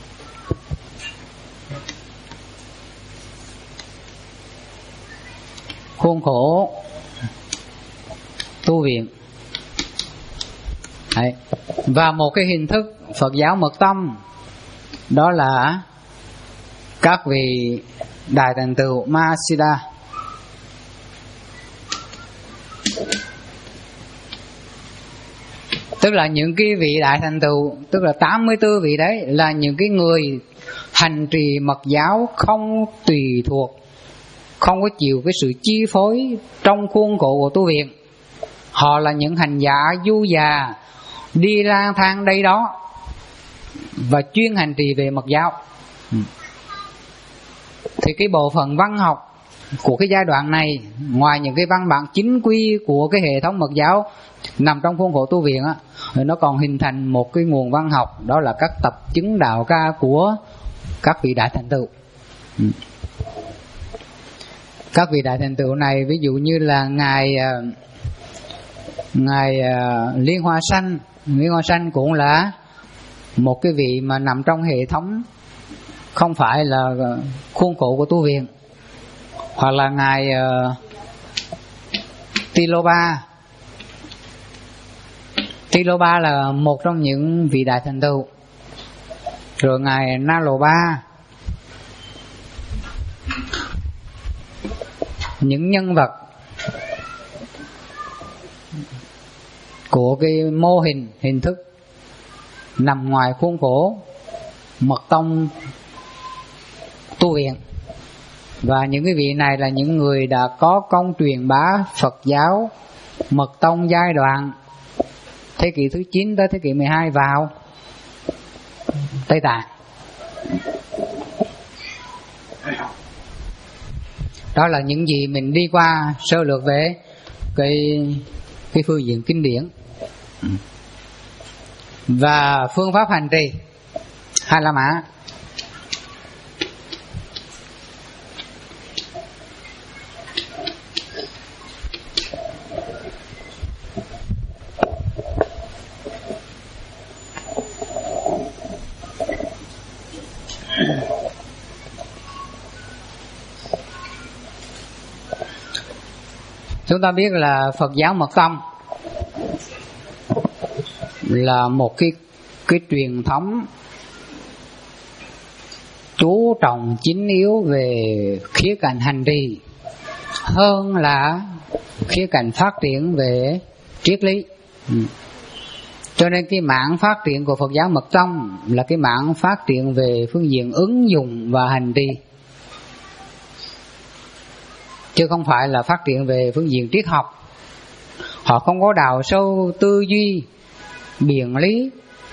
Khuôn khổ tu viện. Đấy. Và một cái hình thức Phật giáo Mật tông, đó là các vị đại thành tựu Mahasiddha. Tức là những cái vị đại thành tựu, tức là tám mươi tư vị đấy, là những cái người hành trì Mật giáo không tùy thuộc, không có chịu cái sự chi phối trong khuôn khổ của tu viện. Họ là những hành giả du già đi lang thang đây đó và chuyên hành trì về Mật giáo. Thì cái bộ phận văn học của cái giai đoạn này, ngoài những cái văn bản chính quy của cái hệ thống Mật giáo nằm trong khuôn khổ tu viện á, nó còn hình thành một cái nguồn văn học, đó là các tập chứng đạo ca của các vị đại thành tựu. Các vị đại thành tựu này, ví dụ như là ngài ngài Liên Hoa Sanh. Liên Hoa Sanh cũng là một cái vị mà nằm trong hệ thống không phải là khuôn khổ của tu viện. Hoặc là ngài uh, Tiloba. Tiloba là một trong những vị đại thành tựu. Rồi ngài Naloba. Những nhân vật của cái mô hình, hình thức nằm ngoài khuôn khổ Mật tông tu viện. Và những cái vị này là những người đã có công truyền bá Phật giáo Mật tông giai đoạn thế kỷ thứ chín tới thế kỷ mười hai vào Tây Tạng. Đó là những gì mình đi qua sơ lược về cái cái phương diện kinh điển và phương pháp hành trì Hai La Mã. Chúng ta biết là Phật giáo Mật tông là một cái cái truyền thống chú trọng chính yếu về khía cạnh hành trì hơn là khía cạnh phát triển về triết lý. Cho nên cái mảng phát triển của Phật giáo Mật tông là cái mảng phát triển về phương diện ứng dụng và hành trì, chứ không phải là phát triển về phương diện triết học. Họ không có đào sâu tư duy biện lý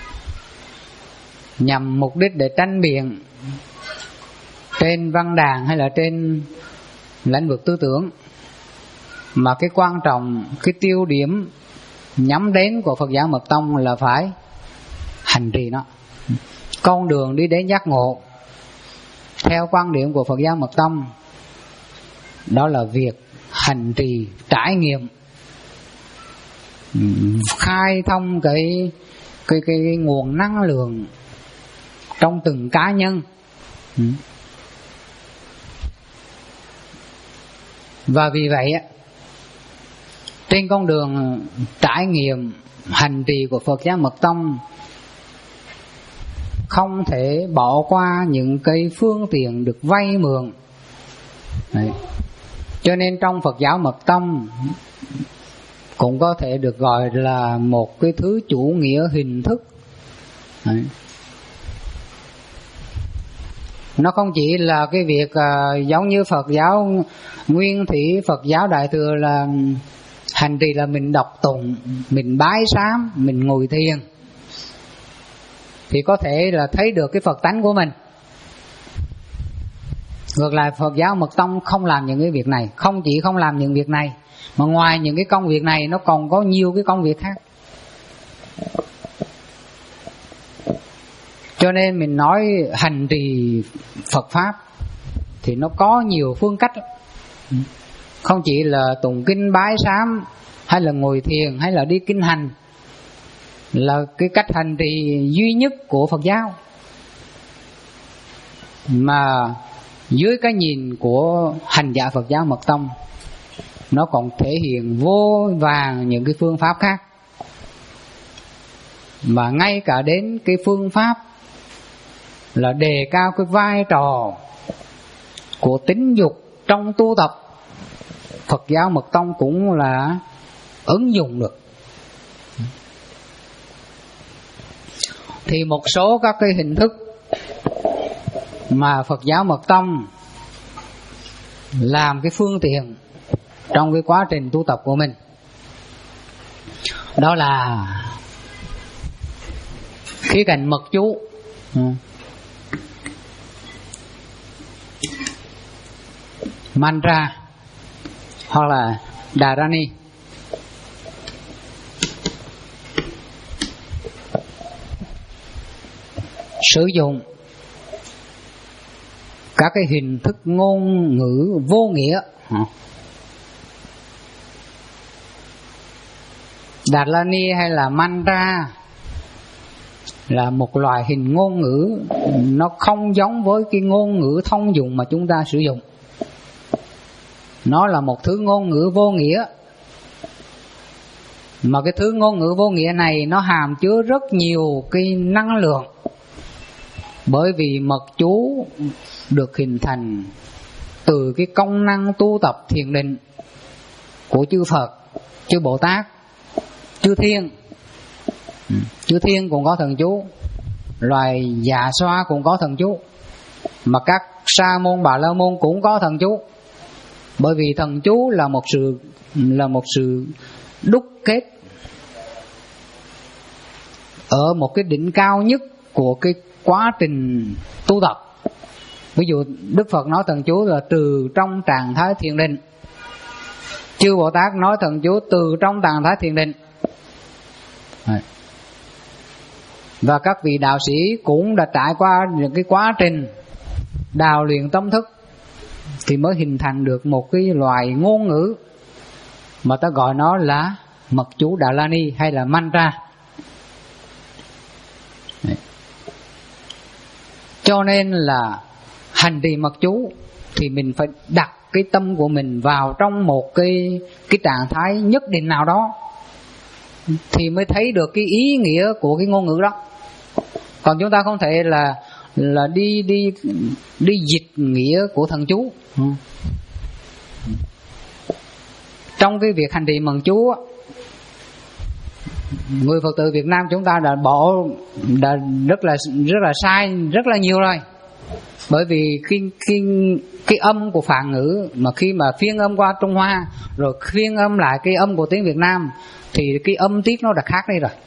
nhằm mục đích để tranh biện trên văn đàn hay là trên lĩnh vực tư tưởng, mà cái quan trọng, cái tiêu điểm nhắm đến của Phật giáo Mật tông là phải hành trì nó. Con đường đi đến giác ngộ theo quan điểm của Phật giáo Mật tông đó là việc hành trì trải nghiệm, khai thông cái cái cái, cái nguồn năng lượng trong từng cá nhân. Và vì vậy trên con đường trải nghiệm hành trì của Phật giáo Mật Tông không thể bỏ qua những cái phương tiện được vay mượn. Đấy. Cho nên trong Phật giáo Mật Tông cũng có thể được gọi là một cái thứ chủ nghĩa hình thức. Đấy. Nó không chỉ là cái việc uh, giống như Phật giáo Nguyên Thủy, Phật giáo Đại Thừa là hành trì là mình đọc tụng, mình bái sám, mình ngồi thiền thì có thể là thấy được cái Phật tánh của mình. Ngược lại Phật giáo Mật Tông không làm những cái việc này. Không chỉ không làm những việc này, mà ngoài những cái công việc này nó còn có nhiều cái công việc khác. Cho nên mình nói hành trì Phật Pháp thì nó có nhiều phương cách. Không chỉ là tụng kinh bái sám, hay là ngồi thiền, hay là đi kinh hành là cái cách hành trì duy nhất của Phật giáo. Mà dưới cái nhìn của hành giả Phật giáo Mật Tông, nó còn thể hiện vô vàn những cái phương pháp khác. Mà ngay cả đến cái phương pháp là đề cao cái vai trò của tính dục trong tu tập, Phật giáo Mật Tông cũng là ứng dụng được. Thì một số các cái hình thức mà Phật giáo Mật Tông làm cái phương tiện trong cái quá trình tu tập của mình, đó là khía cạnh mật chú. Mantra hoặc là Dharani. Sử dụng các cái hình thức ngôn ngữ vô nghĩa. Dharani hay là mantra là một loại hình ngôn ngữ, nó không giống với cái ngôn ngữ thông dụng mà chúng ta sử dụng. Nó là một thứ ngôn ngữ vô nghĩa. Mà cái thứ ngôn ngữ vô nghĩa này nó hàm chứa rất nhiều cái năng lượng. Bởi vì mật chú được hình thành từ cái công năng tu tập thiền định của chư Phật, chư Bồ Tát, chư Thiên. Chư Thiên cũng có thần chú, loài Dạ Xoa cũng có thần chú, mà các Sa môn Bà La môn cũng có thần chú. Bởi vì thần chú là một sự là một sự đúc kết ở một cái đỉnh cao nhất của cái quá trình tu tập. Ví dụ Đức Phật nói thần chú là từ trong trạng thái thiền định, chư Bồ Tát nói thần chú từ trong trạng thái thiền định. Và các vị đạo sĩ cũng đã trải qua những cái quá trình đào luyện tâm thức thì mới hình thành được một cái loại ngôn ngữ mà ta gọi nó là mật chú Dharani hay là mantra. Đấy. Cho nên là hành trì mật chú thì mình phải đặt cái tâm của mình vào trong một cái cái trạng thái nhất định nào đó thì mới thấy được cái ý nghĩa của cái ngôn ngữ đó. Còn chúng ta không thể là là đi đi đi dịch nghĩa của thần chú. Trong cái việc hành trì mật chú, người Phật tử Việt Nam chúng ta đã bỏ đã rất là rất là sai rất là nhiều rồi. Bởi vì khi khi cái âm của Phạn ngữ mà khi mà phiên âm qua Trung Hoa rồi phiên âm lại cái âm của tiếng Việt Nam thì cái âm tiết nó đã khác đi rồi.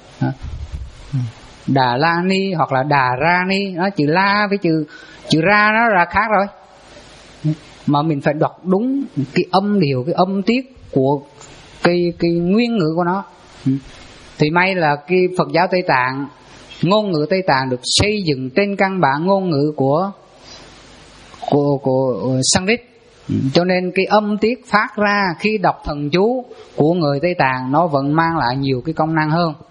Đà La Ni hoặc là Đà Ra Ni, nó chữ la với chữ chữ ra nó là khác rồi. Mà mình phải đọc đúng cái âm điều, cái âm tiết của cái cái nguyên ngữ của nó. Thì may là cái Phật giáo Tây Tạng, ngôn ngữ Tây Tạng được xây dựng trên căn bản ngôn ngữ của của của Sanskrit. Cho nên cái âm tiết phát ra khi đọc thần chú của người Tây Tạng nó vẫn mang lại nhiều cái công năng hơn.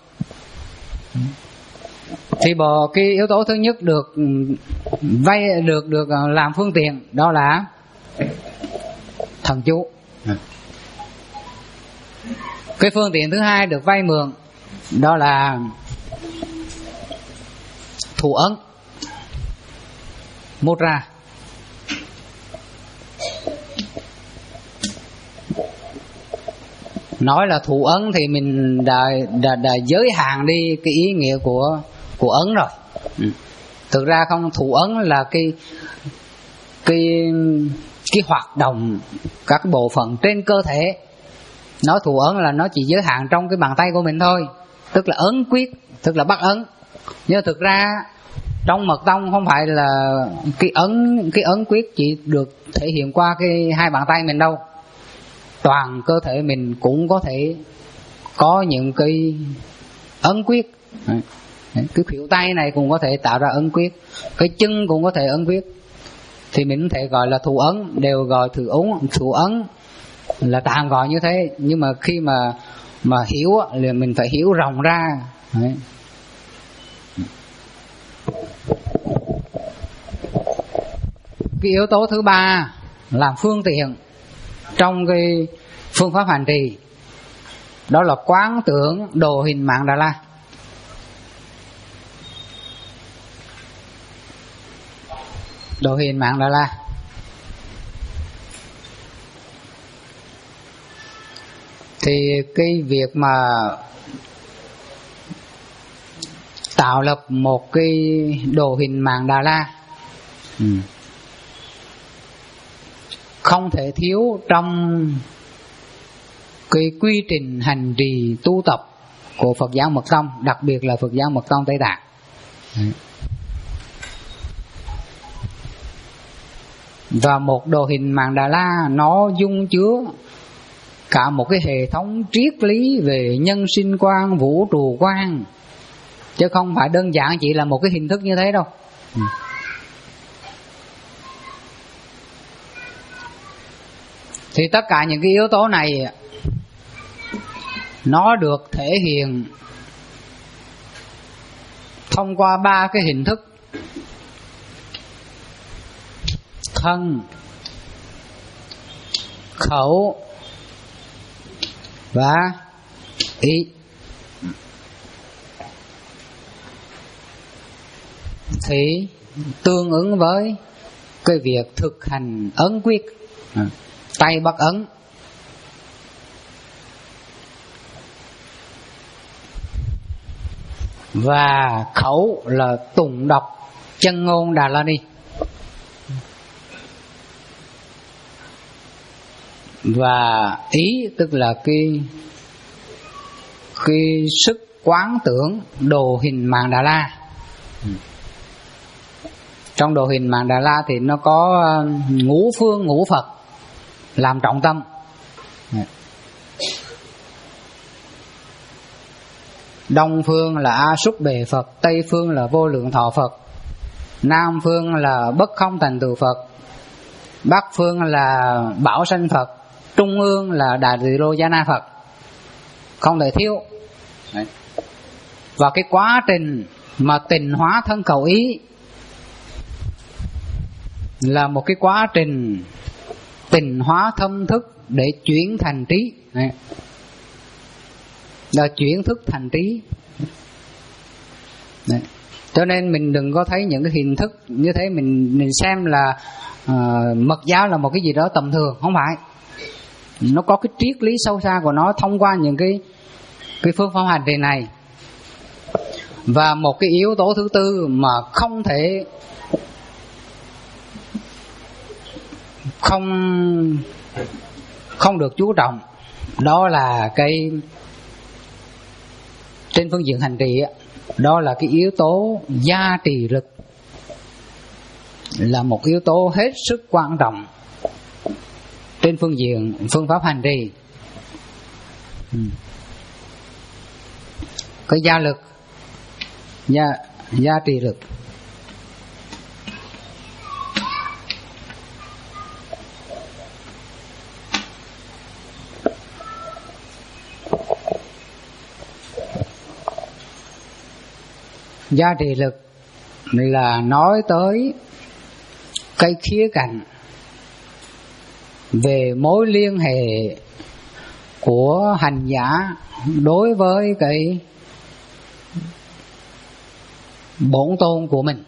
Thì bộ cái yếu tố thứ nhất được vay được được làm phương tiện đó là thần chú. Cái phương tiện thứ hai được vay mượn đó là thủ ấn, mudra. Nói là thủ ấn thì mình đã, đã, đã giới hạn đi cái ý nghĩa của của ấn rồi. Thực ra không, thủ ấn là cái cái cái hoạt động các bộ phận trên cơ thể. Nói thủ ấn là nó chỉ giới hạn trong cái bàn tay của mình thôi, tức là ấn quyết, tức là bắt ấn. Nhưng thực ra trong mật tông không phải là cái ấn cái ấn quyết chỉ được thể hiện qua cái hai bàn tay mình đâu. Toàn cơ thể mình cũng có thể có những cái ấn quyết. Cái khuỷu tay này cũng có thể tạo ra ấn quyết, cái chân cũng có thể ấn quyết. Thì mình có thể gọi là thủ ấn, đều gọi thủ ấn, thủ ấn là tạm gọi như thế. Nhưng mà khi mà mà hiểu thì mình phải hiểu rộng ra. Đấy. Cái yếu tố thứ ba làm phương tiện trong cái phương pháp hành trì đó là quán tưởng đồ hình mạng Đà La. Đồ hình mạng Đà La thì cái việc mà tạo lập một cái đồ hình mạng Đà La ừ. không thể thiếu trong cái quy trình hành trì tu tập của Phật giáo Mật Tông, đặc biệt là Phật giáo Mật Tông Tây Tạng. Và một đồ hình mạng Đà La nó dung chứa cả một cái hệ thống triết lý về nhân sinh quan, vũ trụ quan, chứ không phải đơn giản chỉ là một cái hình thức như thế đâu. ừ. Thì tất cả những cái yếu tố này nó được thể hiện thông qua ba cái hình thức: thân, khẩu và ý. Thì tương ứng với cái việc thực hành ấn quyết, tay bắt ấn. Và khẩu là tụng đọc chân ngôn Đà La Ni. Và ý tức là cái cái sức quán tưởng đồ hình mạng Đà La. Trong đồ hình mạng Đà La thì nó có ngũ phương ngũ Phật làm trọng tâm. Đông phương là A Súc Bề Phật, Tây phương là Vô Lượng Thọ Phật, Nam phương là Bất Không Thành Tựu Phật, Bắc phương là Bảo Sanh Phật, Trung ương là Đà Tỳ Lô Gia Na Phật. Không thể thiếu. Đấy. Và cái quá trình mà tịnh hóa thân khẩu ý là một cái quá trình tịnh hóa tâm thức để chuyển thành trí. Đấy. Là chuyển thức thành trí. Đấy. Cho nên mình đừng có thấy những cái hình thức như thế mình mình xem là uh, mật giáo là một cái gì đó tầm thường. Không phải. Nó có cái triết lý sâu xa của nó thông qua những cái cái phương pháp hành trì này. Và một cái yếu tố thứ tư mà không thể không không được chú trọng, đó là cái trên phương diện hành trì, đó là cái yếu tố gia trì lực, là một yếu tố hết sức quan trọng trên phương diện phương pháp hành trì. Cái gia lực, gia gia trì lực. Gia trì lực là nói tới cái khía cạnh về mối liên hệ của hành giả đối với cái bổn tôn của mình,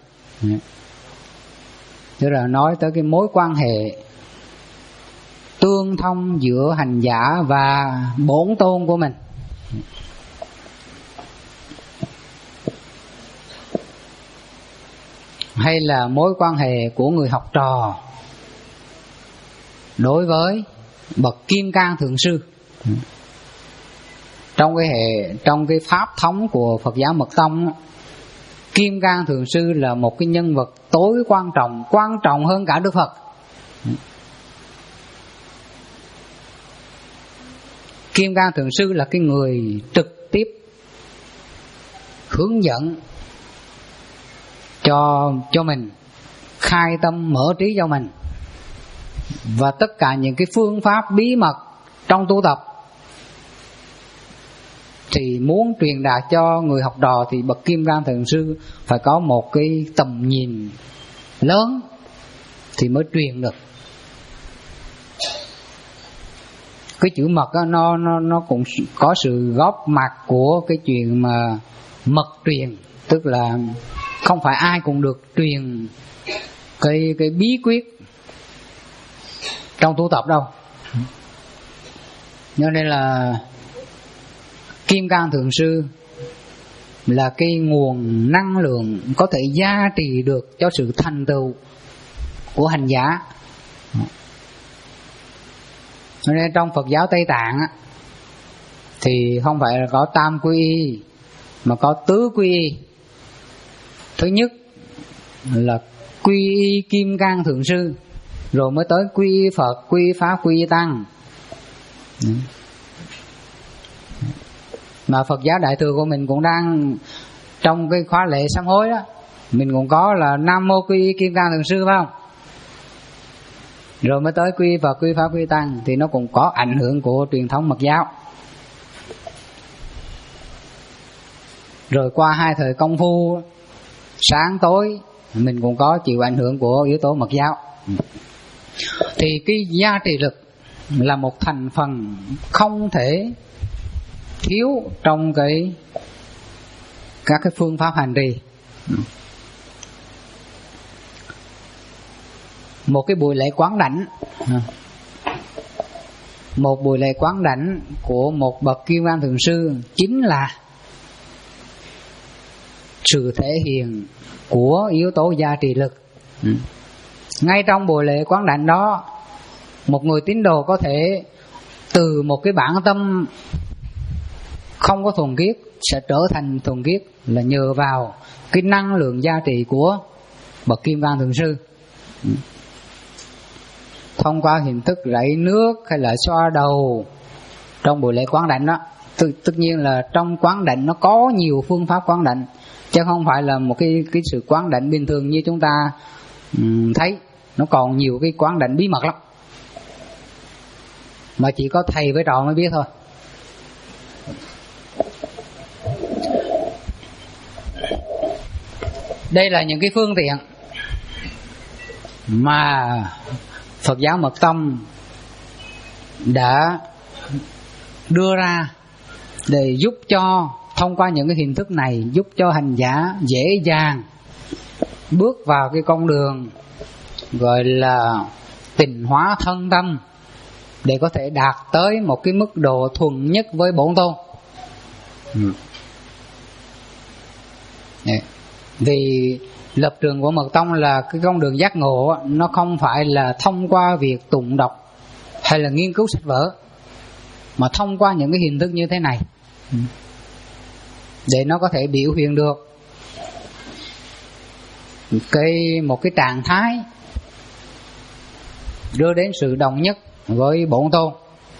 tức là nói tới cái mối quan hệ tương thông giữa hành giả và bổn tôn của mình. Hay là mối quan hệ của người học trò đối với bậc Kim Cang Thượng Sư. Trong cái hệ trong cái pháp thống của Phật giáo Mật Tông, Kim Cang Thượng Sư là một cái nhân vật tối quan trọng, quan trọng hơn cả Đức Phật. Kim Cang Thượng Sư là cái người trực tiếp hướng dẫn cho cho mình, khai tâm mở trí cho mình, và tất cả những cái phương pháp bí mật trong tu tập thì muốn truyền đạt cho người học trò thì bậc Kim Cang Thượng Sư phải có một cái tầm nhìn lớn thì mới truyền được. Cái chữ mật đó, nó nó nó cũng có sự góp mặt của cái chuyện mà mật truyền, tức là không phải ai cũng được truyền cái cái bí quyết trong tu tập đâu. Cho nên là Kim Cang Thượng Sư là cái nguồn năng lượng có thể gia trì được cho sự thành tựu của hành giả. Cho nên trong Phật giáo Tây Tạng á, thì không phải là có tam quy y mà có tứ quy y. Thứ nhất là quy y Kim Cang Thượng Sư, rồi mới tới quy y Phật, quy y Pháp, quy y Tăng. Mà Phật giáo Đại thừa của mình cũng đang trong cái khóa lễ sám hối đó, mình cũng có là Nam Mô Quy y Kim Cang Thượng Sư, phải không? Rồi mới tới quy y Phật, quy y Pháp, quy y Tăng, thì nó cũng có ảnh hưởng của truyền thống Mật giáo. Rồi qua hai thời công phu sáng tối, mình cũng có chịu ảnh hưởng của yếu tố Mật giáo. Thì cái gia trì lực là một thành phần không thể thiếu trong cái các cái phương pháp hành trì. Một cái buổi lễ quán đảnh, một buổi lễ quán đảnh của một bậc Kim Cang Thượng Sư chính là sự thể hiện của yếu tố gia trì lực. Ngay trong buổi lễ quán đảnh đó, một người tín đồ có thể từ một cái bản tâm không có thuần khiết sẽ trở thành thuần khiết là nhờ vào cái năng lượng gia trì của bậc Kim Cang Thượng Sư. Thông qua hình thức rảy nước hay là xoa đầu trong buổi lễ quán đảnh đó, tất, tất nhiên là trong quán đảnh nó có nhiều phương pháp quán đảnh, chứ không phải là một cái cái sự quán đảnh bình thường như chúng ta um, thấy. Nó còn nhiều cái quán đảnh bí mật lắm, mà chỉ có thầy với trò mới biết thôi. Đây là những cái phương tiện mà Phật giáo Mật Tông đã đưa ra để giúp cho, thông qua những cái hình thức này, giúp cho hành giả dễ dàng bước vào cái con đường gọi là tịnh hóa thân tâm, để có thể đạt tới một cái mức độ thuần nhất với bổn tôn. ừ. Vì lập trường của Mật Tông là cái con đường giác ngộ, nó không phải là thông qua việc tụng đọc hay là nghiên cứu sách vở, mà thông qua những cái hình thức như thế này để nó có thể biểu hiện được cái một cái trạng thái đưa đến sự đồng nhất với bổn tôn.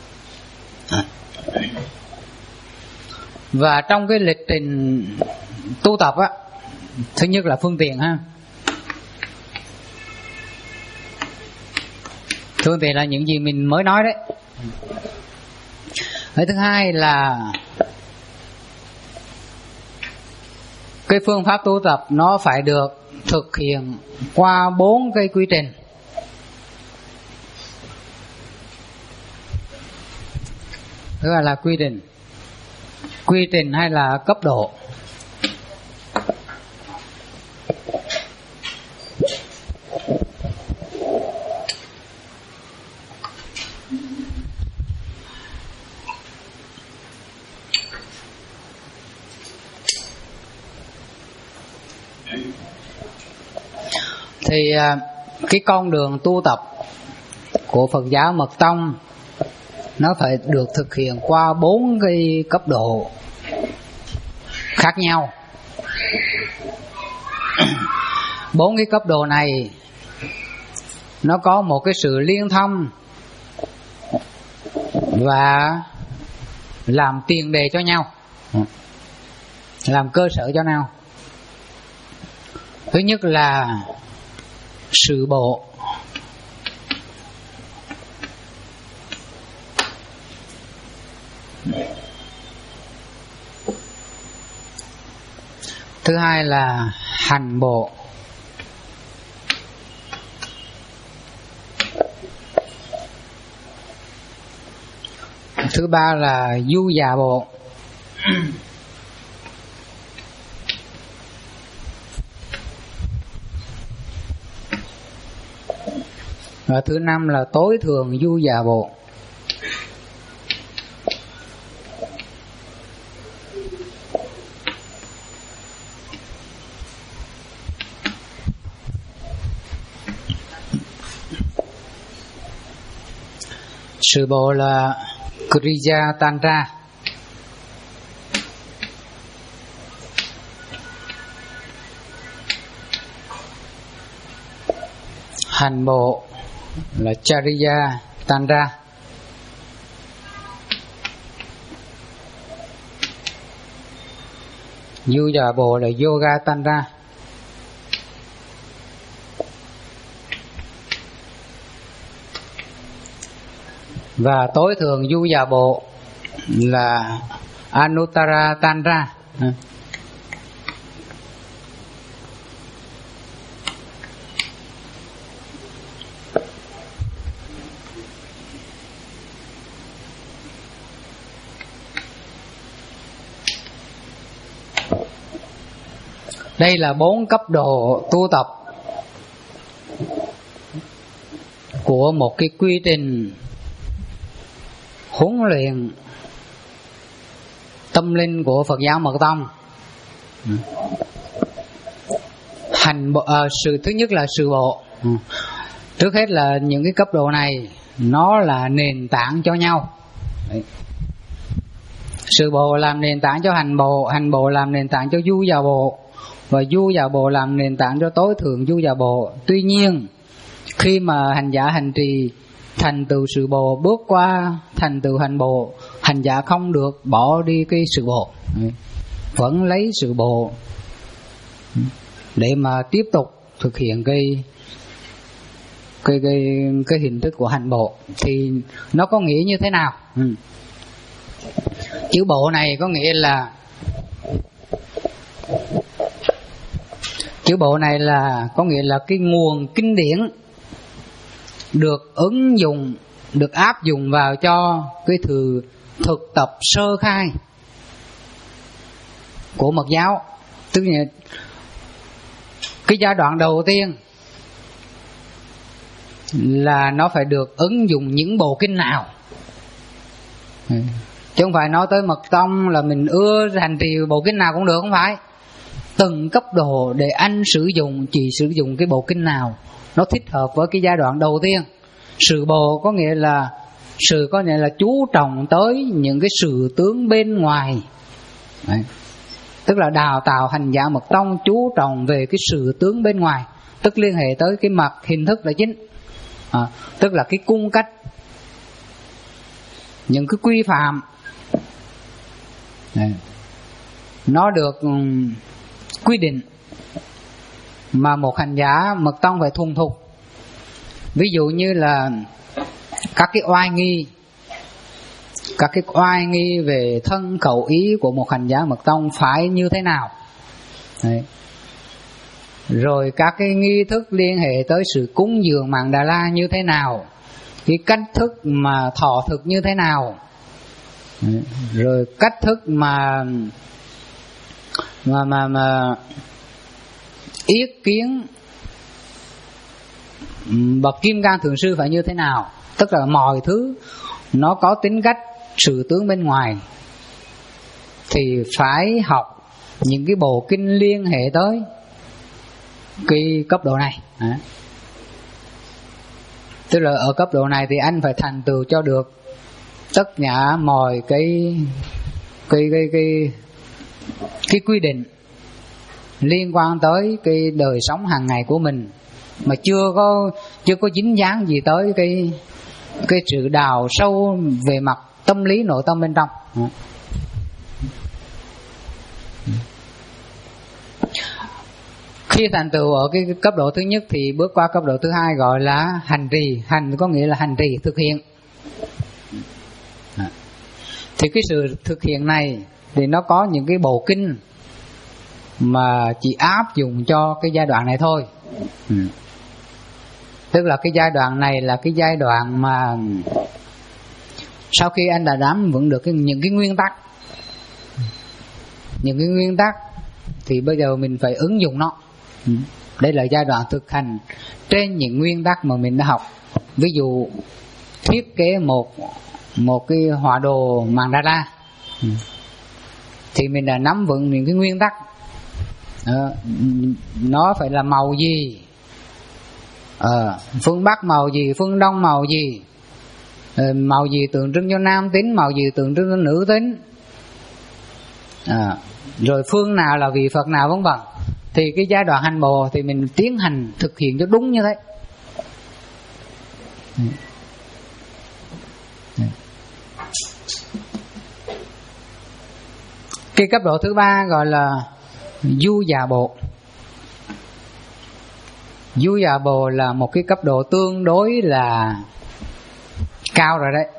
Và trong cái lịch trình tu tập á, thứ nhất là phương tiện ha. Phương tiện là những gì mình mới nói đấy. Cái thứ hai là cái phương pháp tu tập nó phải được thực hiện qua bốn cái quy trình. Thứ là, là quy trình quy trình hay là cấp độ. Thì cái con đường tu tập của Phật giáo Mật Tông nó phải được thực hiện qua bốn cái cấp độ khác nhau. Bốn cái cấp độ này nó có một cái sự liên thông và làm tiền đề cho nhau, làm cơ sở cho nhau. Thứ nhất là sự bộ. Thứ hai là hành bộ. Thứ ba là du già bộ. Và thứ năm là tối thường du già bộ. Sự bộ là Kriya Tantra. Hành bộ là Chariya Tantra. Du già bộ là Yoga Tantra. Và tối thường du già bộ là Anuttara Tantra. Đây là bốn cấp độ tu tập của một cái quy trình huấn luyện tâm linh của Phật giáo Mật Tông. Hành bộ, à, sự thứ nhất là sự bộ. Trước hết là những cái cấp độ này nó là nền tảng cho nhau. Đấy. Sự bộ làm nền tảng cho hành bộ, hành bộ làm nền tảng cho du già bộ, và du già bộ làm nền tảng cho tối thượng du già bộ. Tuy nhiên khi mà hành giả hành trì thành tựu sự bộ, bước qua thành tựu hành bộ, hành giả không được bỏ đi cái sự bộ, vẫn lấy sự bộ để mà tiếp tục thực hiện cái cái cái cái hình thức của hành bộ. Thì nó có nghĩa như thế nào? Ừ. Chữ bộ này có nghĩa là chữ bộ này là có nghĩa là cái nguồn kinh điển được ứng dụng, được áp dụng vào cho cái thứ thực tập sơ khai của Mật giáo. Tức là cái giai đoạn đầu tiên là nó phải được ứng dụng những bộ kinh nào, chứ không phải nói tới Mật Tông là mình ưa hành trì bộ kinh nào cũng được, không phải. Từng cấp độ để anh sử dụng, chỉ sử dụng cái bộ kinh nào nó thích hợp với cái giai đoạn đầu tiên. Sự bộ có nghĩa là sự có nghĩa là chú trọng tới những cái sự tướng bên ngoài. Đấy. Tức là đào tạo hành giả Mật Tông chú trọng về cái sự tướng bên ngoài, tức liên hệ tới cái mặt hình thức là chính. À, tức là cái cung cách, những cái quy phạm. Đấy. Nó được um, quy định mà một hành giả Mật Tông phải thuần thục. Ví dụ như là các cái oai nghi, các cái oai nghi về thân khẩu ý của một hành giả Mật Tông phải như thế nào, Đấy. Rồi các cái nghi thức liên hệ tới sự cúng dường Mạn Đà La như thế nào, cái cách thức mà thọ thực như thế nào, rồi cách thức mà mà mà, mà yết kiến bậc Kim Cang Thượng Sư phải như thế nào. Tức là mọi thứ nó có tính cách sự tướng bên ngoài thì phải học những cái bộ kinh liên hệ tới cái cấp độ này. à. Tức là ở cấp độ này thì anh phải thành tựu cho được tất cả mọi cái cái cái cái cái quy định liên quan tới cái đời sống hàng ngày của mình, mà chưa có chưa có dính dáng gì tới cái cái sự đào sâu về mặt tâm lý nội tâm bên trong. à. Khi thành tựu ở cái cấp độ thứ nhất thì bước qua cấp độ thứ hai gọi là hành trì. Hành có nghĩa là hành trì, thực hiện. Thì cái sự thực hiện này thì nó có những cái bộ kinh mà chỉ áp dụng cho cái giai đoạn này thôi. ừ. Tức là cái giai đoạn này là cái giai đoạn mà sau khi anh đã nắm vững được cái, những cái nguyên tắc, những cái nguyên tắc thì bây giờ mình phải ứng dụng nó. ừ. Đây là giai đoạn thực hành trên những nguyên tắc mà mình đã học. Ví dụ thiết kế một một cái họa đồ Mạn Đà La, ừ. thì mình đã nắm vững những cái nguyên tắc. Ờ, nó phải là màu gì, ờ, phương Bắc màu gì, phương Đông màu gì, ờ, màu gì tượng trưng cho nam tính, màu gì tượng trưng cho nữ tính, à, rồi phương nào là vị Phật nào vân vân. Thì cái giai đoạn hành bồ thì mình tiến hành thực hiện cho đúng như thế. ừ. Cái cấp độ thứ ba gọi là du già bộ. Du già bộ là một cái cấp độ tương đối là cao rồi đấy.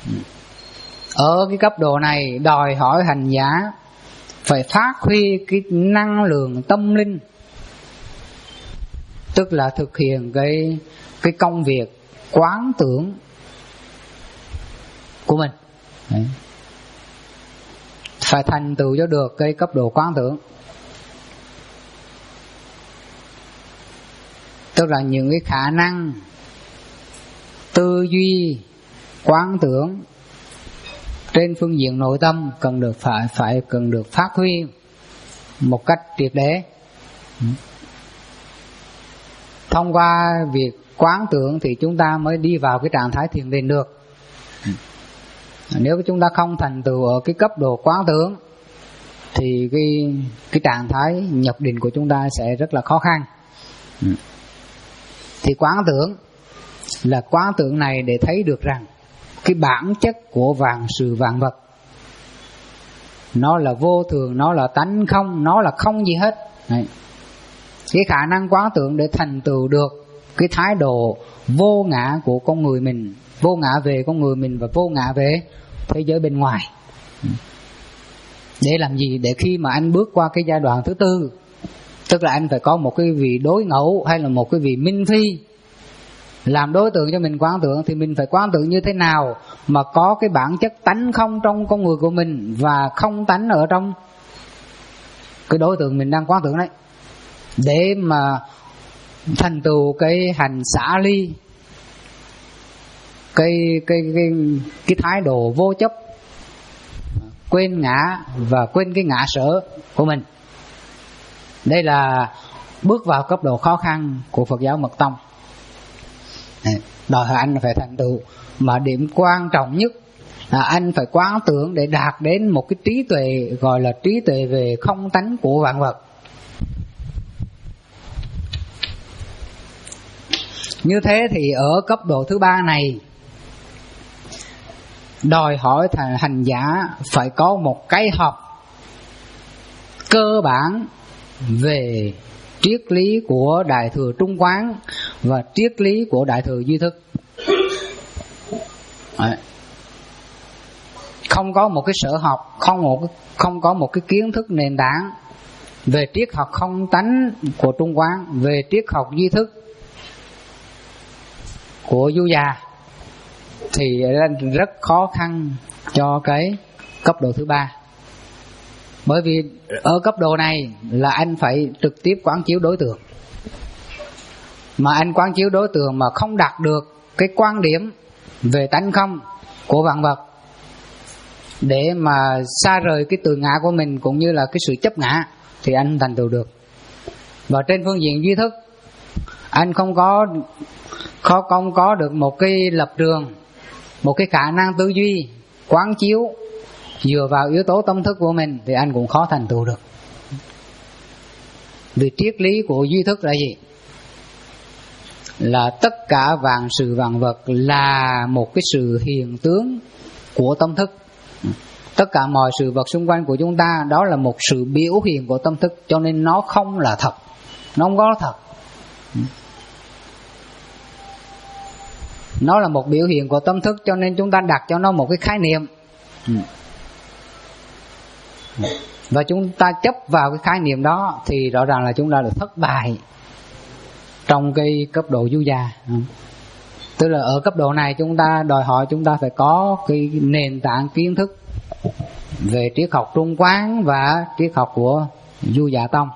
Ở cái cấp độ này đòi hỏi hành giả phải phát huy cái năng lượng tâm linh, tức là thực hiện cái cái công việc quán tưởng của mình. Đấy. Phải thành tựu cho được cái cấp độ quán tưởng, tức là những cái khả năng tư duy quán tưởng trên phương diện nội tâm cần được phải phải cần được phát huy một cách triệt để. Thông qua việc quán tưởng thì chúng ta mới đi vào cái trạng thái thiền định được. Nếu chúng ta không thành tựu ở cái cấp độ quán tưởng thì cái cái trạng thái nhập định của chúng ta sẽ rất là khó khăn. Thì quán tưởng là quán tưởng này để thấy được rằng cái bản chất của vạn sự vạn vật nó là vô thường, nó là tánh không, nó là không gì hết. Đấy. Cái khả năng quán tưởng để thành tựu được cái thái độ vô ngã của con người mình, vô ngã về con người mình và vô ngã về thế giới bên ngoài. Để làm gì? Để khi mà anh bước qua cái giai đoạn thứ tư, tức là anh phải có một cái vị đối ngẫu hay là một cái vị minh phi làm đối tượng cho mình quán tưởng, thì mình phải quán tưởng như thế nào mà có cái bản chất tánh không trong con người của mình và không tánh ở trong cái đối tượng mình đang quán tưởng đấy, để mà thành tựu cái hành xả ly, cái cái cái cái thái độ vô chấp, quên ngã và quên cái ngã sở của mình. Đây là bước vào cấp độ khó khăn của Phật giáo Mật Tông. Đòi hỏi anh phải thành tựu, mà điểm quan trọng nhất là anh phải quán tưởng để đạt đến một cái trí tuệ gọi là trí tuệ về không tánh của vạn vật. Như thế thì ở cấp độ thứ ba này đòi hỏi hành giả phải có một cái học cơ bản về triết lý của Đại Thừa Trung Quán và triết lý của Đại Thừa Duy Thức. Đấy. Không có một cái sở học, không một không có một cái kiến thức nền tảng về triết học không tánh của Trung Quán, về triết học duy thức của Du già, thì rất khó khăn cho cái cấp độ thứ ba. Bởi vì ở cấp độ này là anh phải trực tiếp quán chiếu đối tượng, mà anh quán chiếu đối tượng mà không đạt được cái quan điểm về tánh không của vạn vật, để mà xa rời cái tự ngã của mình cũng như là cái sự chấp ngã, thì anh không thành tựu được. Và trên phương diện duy thức, anh không có khó không có được một cái lập trường, một cái khả năng tư duy quán chiếu dựa vào yếu tố tâm thức của mình, thì anh cũng khó thành tựu được. Vì triết lý của duy thức là gì? Là tất cả vạn sự vạn vật là một cái sự hiện tướng của tâm thức. Tất cả mọi sự vật xung quanh của chúng ta đó là một sự biểu hiện của tâm thức, cho nên nó không là thật, nó không có thật. Nó là một biểu hiện của tâm thức, cho nên chúng ta đặt cho nó một cái khái niệm, và chúng ta chấp vào cái khái niệm đó, thì rõ ràng là chúng ta được thất bại trong cái cấp độ Du già. Tức là ở cấp độ này chúng ta đòi hỏi chúng ta phải có cái nền tảng kiến thức về triết học Trung Quán và triết học của Du già tông.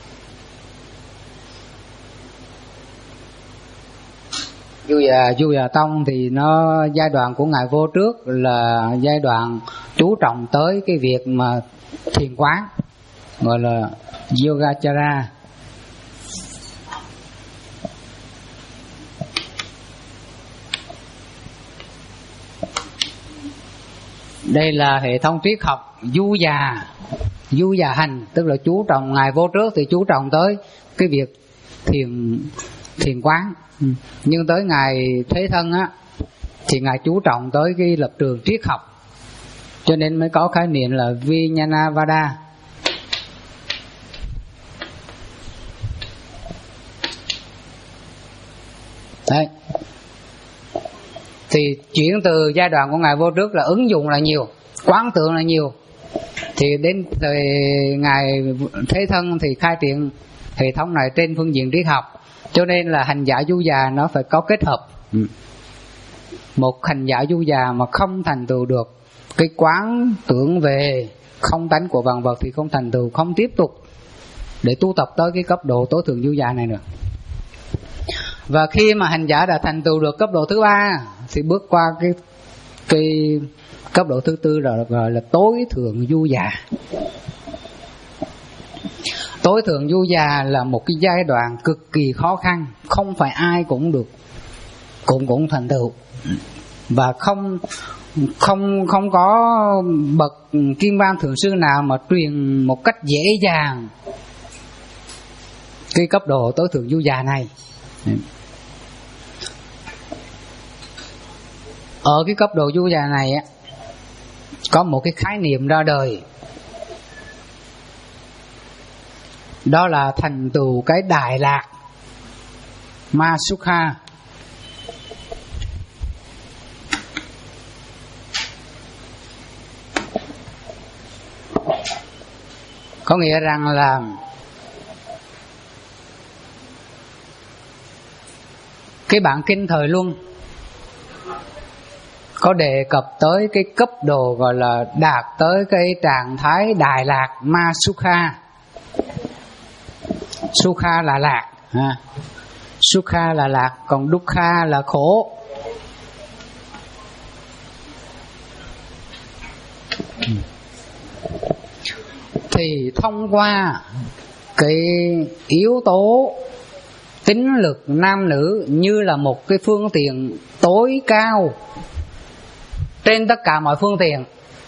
Du già Du già tông thì nó giai đoạn của ngài Vô Trước là giai đoạn chú trọng tới cái việc mà thiền quán, gọi là Yogacara. Đây là hệ thống triết học Du già, Du già hành, tức là chú trọng ngài Vô Trước thì chú trọng tới cái việc thiền thiền quán. Nhưng tới ngài Thế Thân á thì ngài chú trọng tới cái lập trường triết học, cho nên mới có khái niệm là Vijnanavada. Đấy. Thì chuyển từ giai đoạn của ngài Vô Trước là ứng dụng là nhiều, quán tưởng là nhiều, thì đến thời ngài Thế Thân thì khai triển hệ thống này trên phương diện triết học. Cho nên là hành giả Du già nó phải có kết hợp. Một hành giả Du già mà không thành tựu được cái quán tưởng về không tánh của vạn vật thì không thành tựu, không tiếp tục để tu tập tới cái cấp độ tối thượng Du già này nữa. Và khi mà hành giả đã thành tựu được cấp độ thứ ba thì bước qua cái cái cấp độ thứ tư rồi gọi là tối thượng Du già. Tối thượng Du già là một cái giai đoạn cực kỳ khó khăn, không phải ai cũng được cũng cũng thành tựu, và không không không có bậc kim ban thượng sư nào mà truyền một cách dễ dàng cái cấp độ tối thượng Du già này. Ở cái cấp độ Du già này á, có một cái khái niệm ra đời, đó là thành tựu cái đại lạc Masukha. Có nghĩa rằng là cái bản kinh thời Luân có đề cập tới cái cấp độ gọi là đạt tới cái trạng thái đại lạc Masukha. Sukha là lạc, ha. Sukha là lạc, còn Dukkha là khổ. Thì thông qua cái yếu tố tính lực nam nữ như là một cái phương tiện tối cao trên tất cả mọi phương tiện,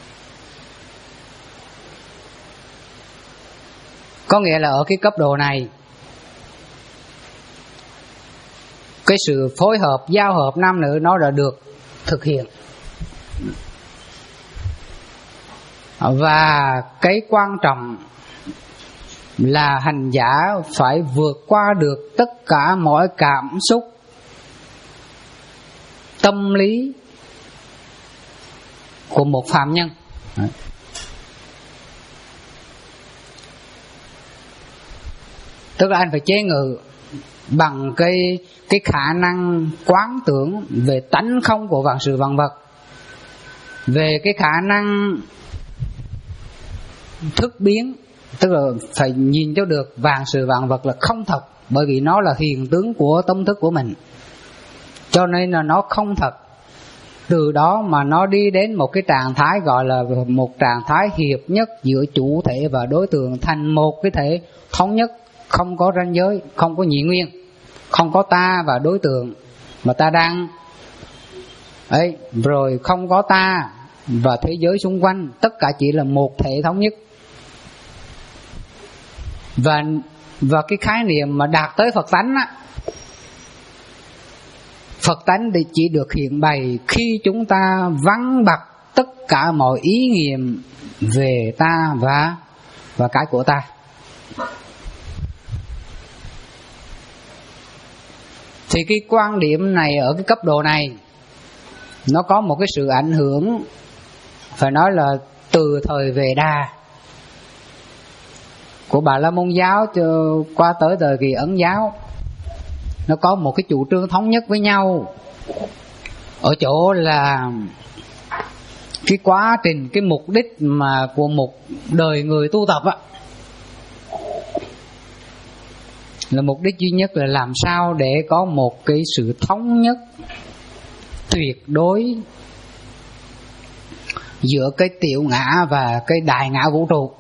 có nghĩa là ở cái cấp độ này cái sự phối hợp giao hợp nam nữ nó đã được thực hiện, và cái quan trọng là hành giả phải vượt qua được tất cả mọi cảm xúc tâm lý của một phàm nhân. Tức là anh phải chế ngự bằng cái cái khả năng quán tưởng về tánh không của vạn sự vạn vật, về cái khả năng thức biến, tức là phải nhìn cho được vạn sự vạn vật là không thật, bởi vì nó là hiện tướng của tâm thức của mình, cho nên là nó không thật. Từ đó mà nó đi đến một cái trạng thái gọi là một trạng thái hiệp nhất giữa chủ thể và đối tượng, thành một cái thể thống nhất, không có ranh giới, không có nhị nguyên, không có ta và đối tượng mà ta đang ấy, rồi không có ta và thế giới xung quanh, tất cả chỉ là một thể thống nhất. Và và cái khái niệm mà đạt tới Phật tánh á, Phật tánh thì chỉ được hiện bày khi chúng ta vắng bặt tất cả mọi ý nghiệm về ta và và cái của ta. Thì cái quan điểm này ở cái cấp độ này nó có một cái sự ảnh hưởng phải nói là từ thời Vệ Đà của Bà La Môn giáo cho qua tới thời kỳ Ấn giáo. Nó có một cái chủ trương thống nhất với nhau ở chỗ là cái quá trình, cái mục đích mà của một đời người tu tập á, là mục đích duy nhất là làm sao để có một cái sự thống nhất tuyệt đối giữa cái tiểu ngã và cái đại ngã vũ trụ.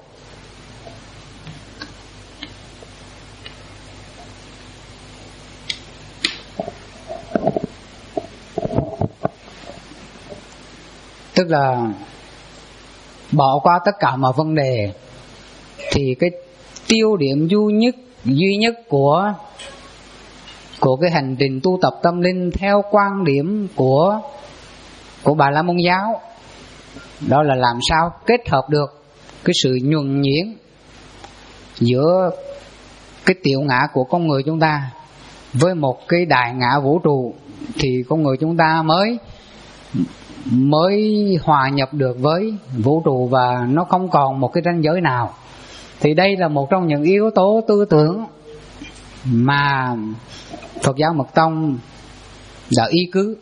Tức là bỏ qua tất cả mọi vấn đề, thì cái tiêu điểm duy nhất duy nhất của của cái hành trình tu tập tâm linh theo quan điểm của của Bà La Môn giáo, đó là làm sao kết hợp được cái sự nhuần nhuyễn giữa cái tiểu ngã của con người chúng ta với một cái đại ngã vũ trụ, thì con người chúng ta mới mới hòa nhập được với vũ trụ và nó không còn một cái ranh giới nào. Thì đây là một trong những yếu tố tư tưởng mà Phật giáo Mật Tông đã y cứ.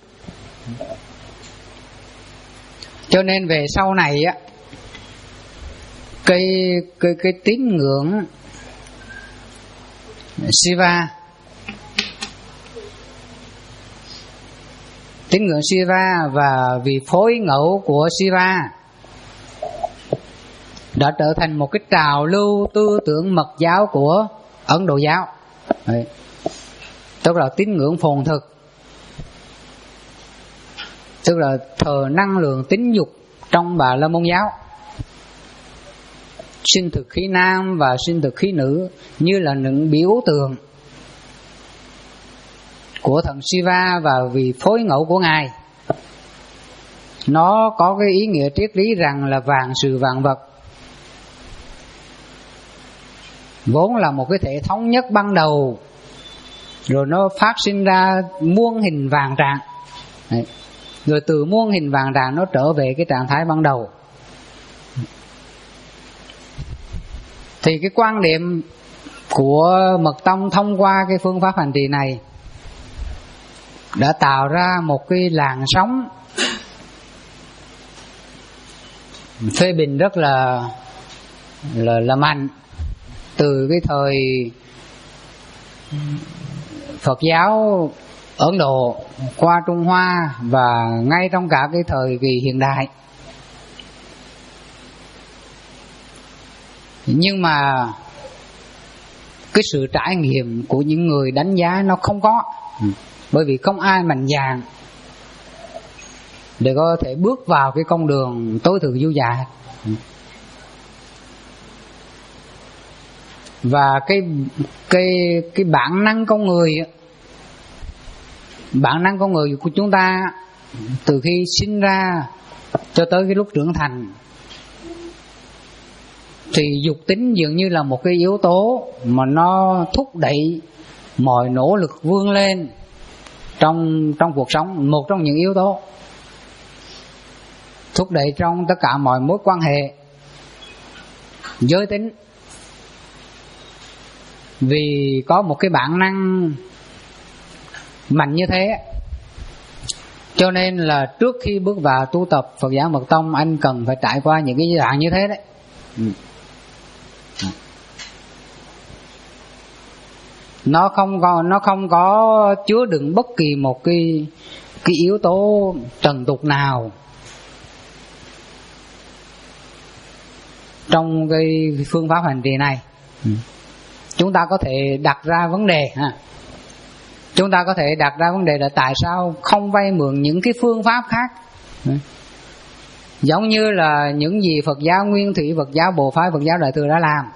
Cho nên về sau này á, cái cái cái tín ngưỡng Shiva, tín ngưỡng Shiva và vị phối ngẫu của Shiva đã trở thành một cái trào lưu tư tưởng mật giáo của Ấn Độ giáo. Đấy. Tức là tín ngưỡng phồn thực, tức là thờ năng lượng tính dục trong Bà La Môn giáo, sinh thực khí nam và sinh thực khí nữ như là những biểu tượng của thần Shiva và vị phối ngẫu của Ngài. Nó có cái ý nghĩa triết lý rằng là vạn sự vạn vật vốn là một cái thể thống nhất ban đầu, rồi nó phát sinh ra muôn hình vạn trạng. Đấy. Rồi từ muôn hình vạn trạng nó trở về cái trạng thái ban đầu. Thì cái quan điểm của Mật Tông thông qua cái phương pháp hành trì này đã tạo ra một cái làn sóng phê bình rất là là, là mạnh, từ cái thời Phật giáo Ấn Độ qua Trung Hoa và ngay trong cả cái thời kỳ hiện đại. Nhưng mà cái sự trải nghiệm của những người đánh giá nó không có, bởi vì không ai mạnh dạn để có thể bước vào cái con đường tối thượng vô dạ. Và cái cái cái bản năng con người, bản năng con người của chúng ta từ khi sinh ra cho tới cái lúc trưởng thành, thì dục tính dường như là một cái yếu tố mà nó thúc đẩy mọi nỗ lực vươn lên trong trong cuộc sống, một trong những yếu tố thúc đẩy trong tất cả mọi mối quan hệ giới tính. Vì có một cái bản năng mạnh như thế, cho nên là trước khi bước vào tu tập Phật giáo Mật Tông, anh cần phải trải qua những cái giai đoạn như thế đấy. Nó không có nó không có chứa đựng bất kỳ một cái cái yếu tố trần tục nào trong cái phương pháp hành trì này. Chúng ta có thể đặt ra vấn đề ha. Chúng ta có thể đặt ra vấn đề là tại sao không vay mượn những cái phương pháp khác, giống như là những gì Phật giáo Nguyên Thủy, Phật giáo Bộ Phái, Phật giáo Đại Thừa đã làm,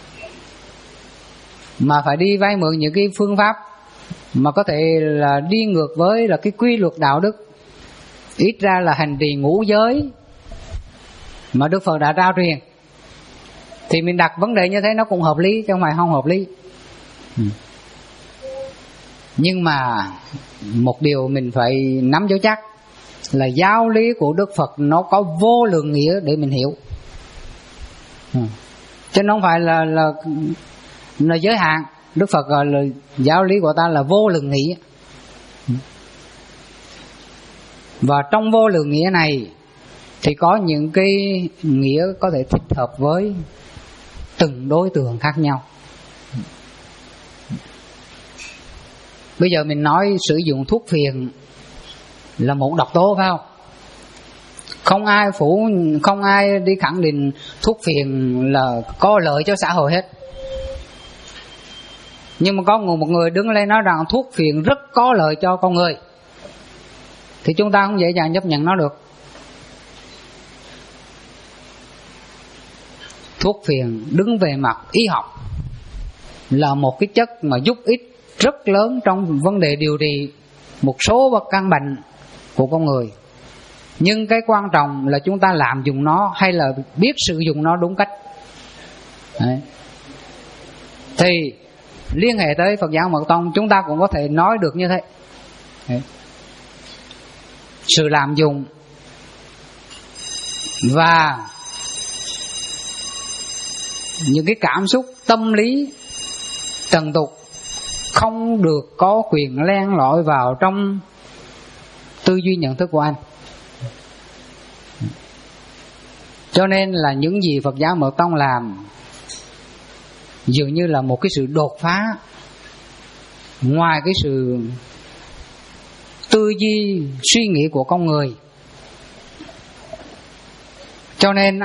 mà phải đi vay mượn những cái phương pháp mà có thể là đi ngược với là cái quy luật đạo đức, ít ra là hành trì ngũ giới mà Đức Phật đã trao truyền. Thì mình đặt vấn đề như thế nó cũng hợp lý, chứ không phải không hợp lý. Nhưng mà một điều mình phải nắm cho chắc là giáo lý của Đức Phật nó có vô lượng nghĩa để mình hiểu, chứ nó không phải là là là giới hạn. Đức Phật gọi là giáo lý của ta là vô lượng nghĩa, và trong vô lượng nghĩa này thì có những cái nghĩa có thể thích hợp với từng đối tượng khác nhau. Bây giờ mình nói sử dụng thuốc phiện là một độc tố, phải không? Không ai phủ, không ai đi khẳng định thuốc phiện là có lợi cho xã hội hết. Nhưng mà có một người đứng lên nói rằng thuốc phiện rất có lợi cho con người, thì chúng ta không dễ dàng chấp nhận nó được. Thuốc phiện đứng về mặt y học là một cái chất mà giúp ích rất lớn trong vấn đề điều trị một số căn bệnh của con người. Nhưng cái quan trọng là chúng ta làm dùng nó hay là biết sử dụng nó đúng cách. Đấy. Thì liên hệ tới Phật giáo Mật Tông, chúng ta cũng có thể nói được như thế. Đấy. Sự làm dùng và những cái cảm xúc tâm lý trần tục không được có quyền len lỏi vào trong tư duy nhận thức của anh. Cho nên là những gì Phật giáo Mật Tông làm dường như là một cái sự đột phá ngoài cái sự tư duy suy nghĩ của con người. Cho nên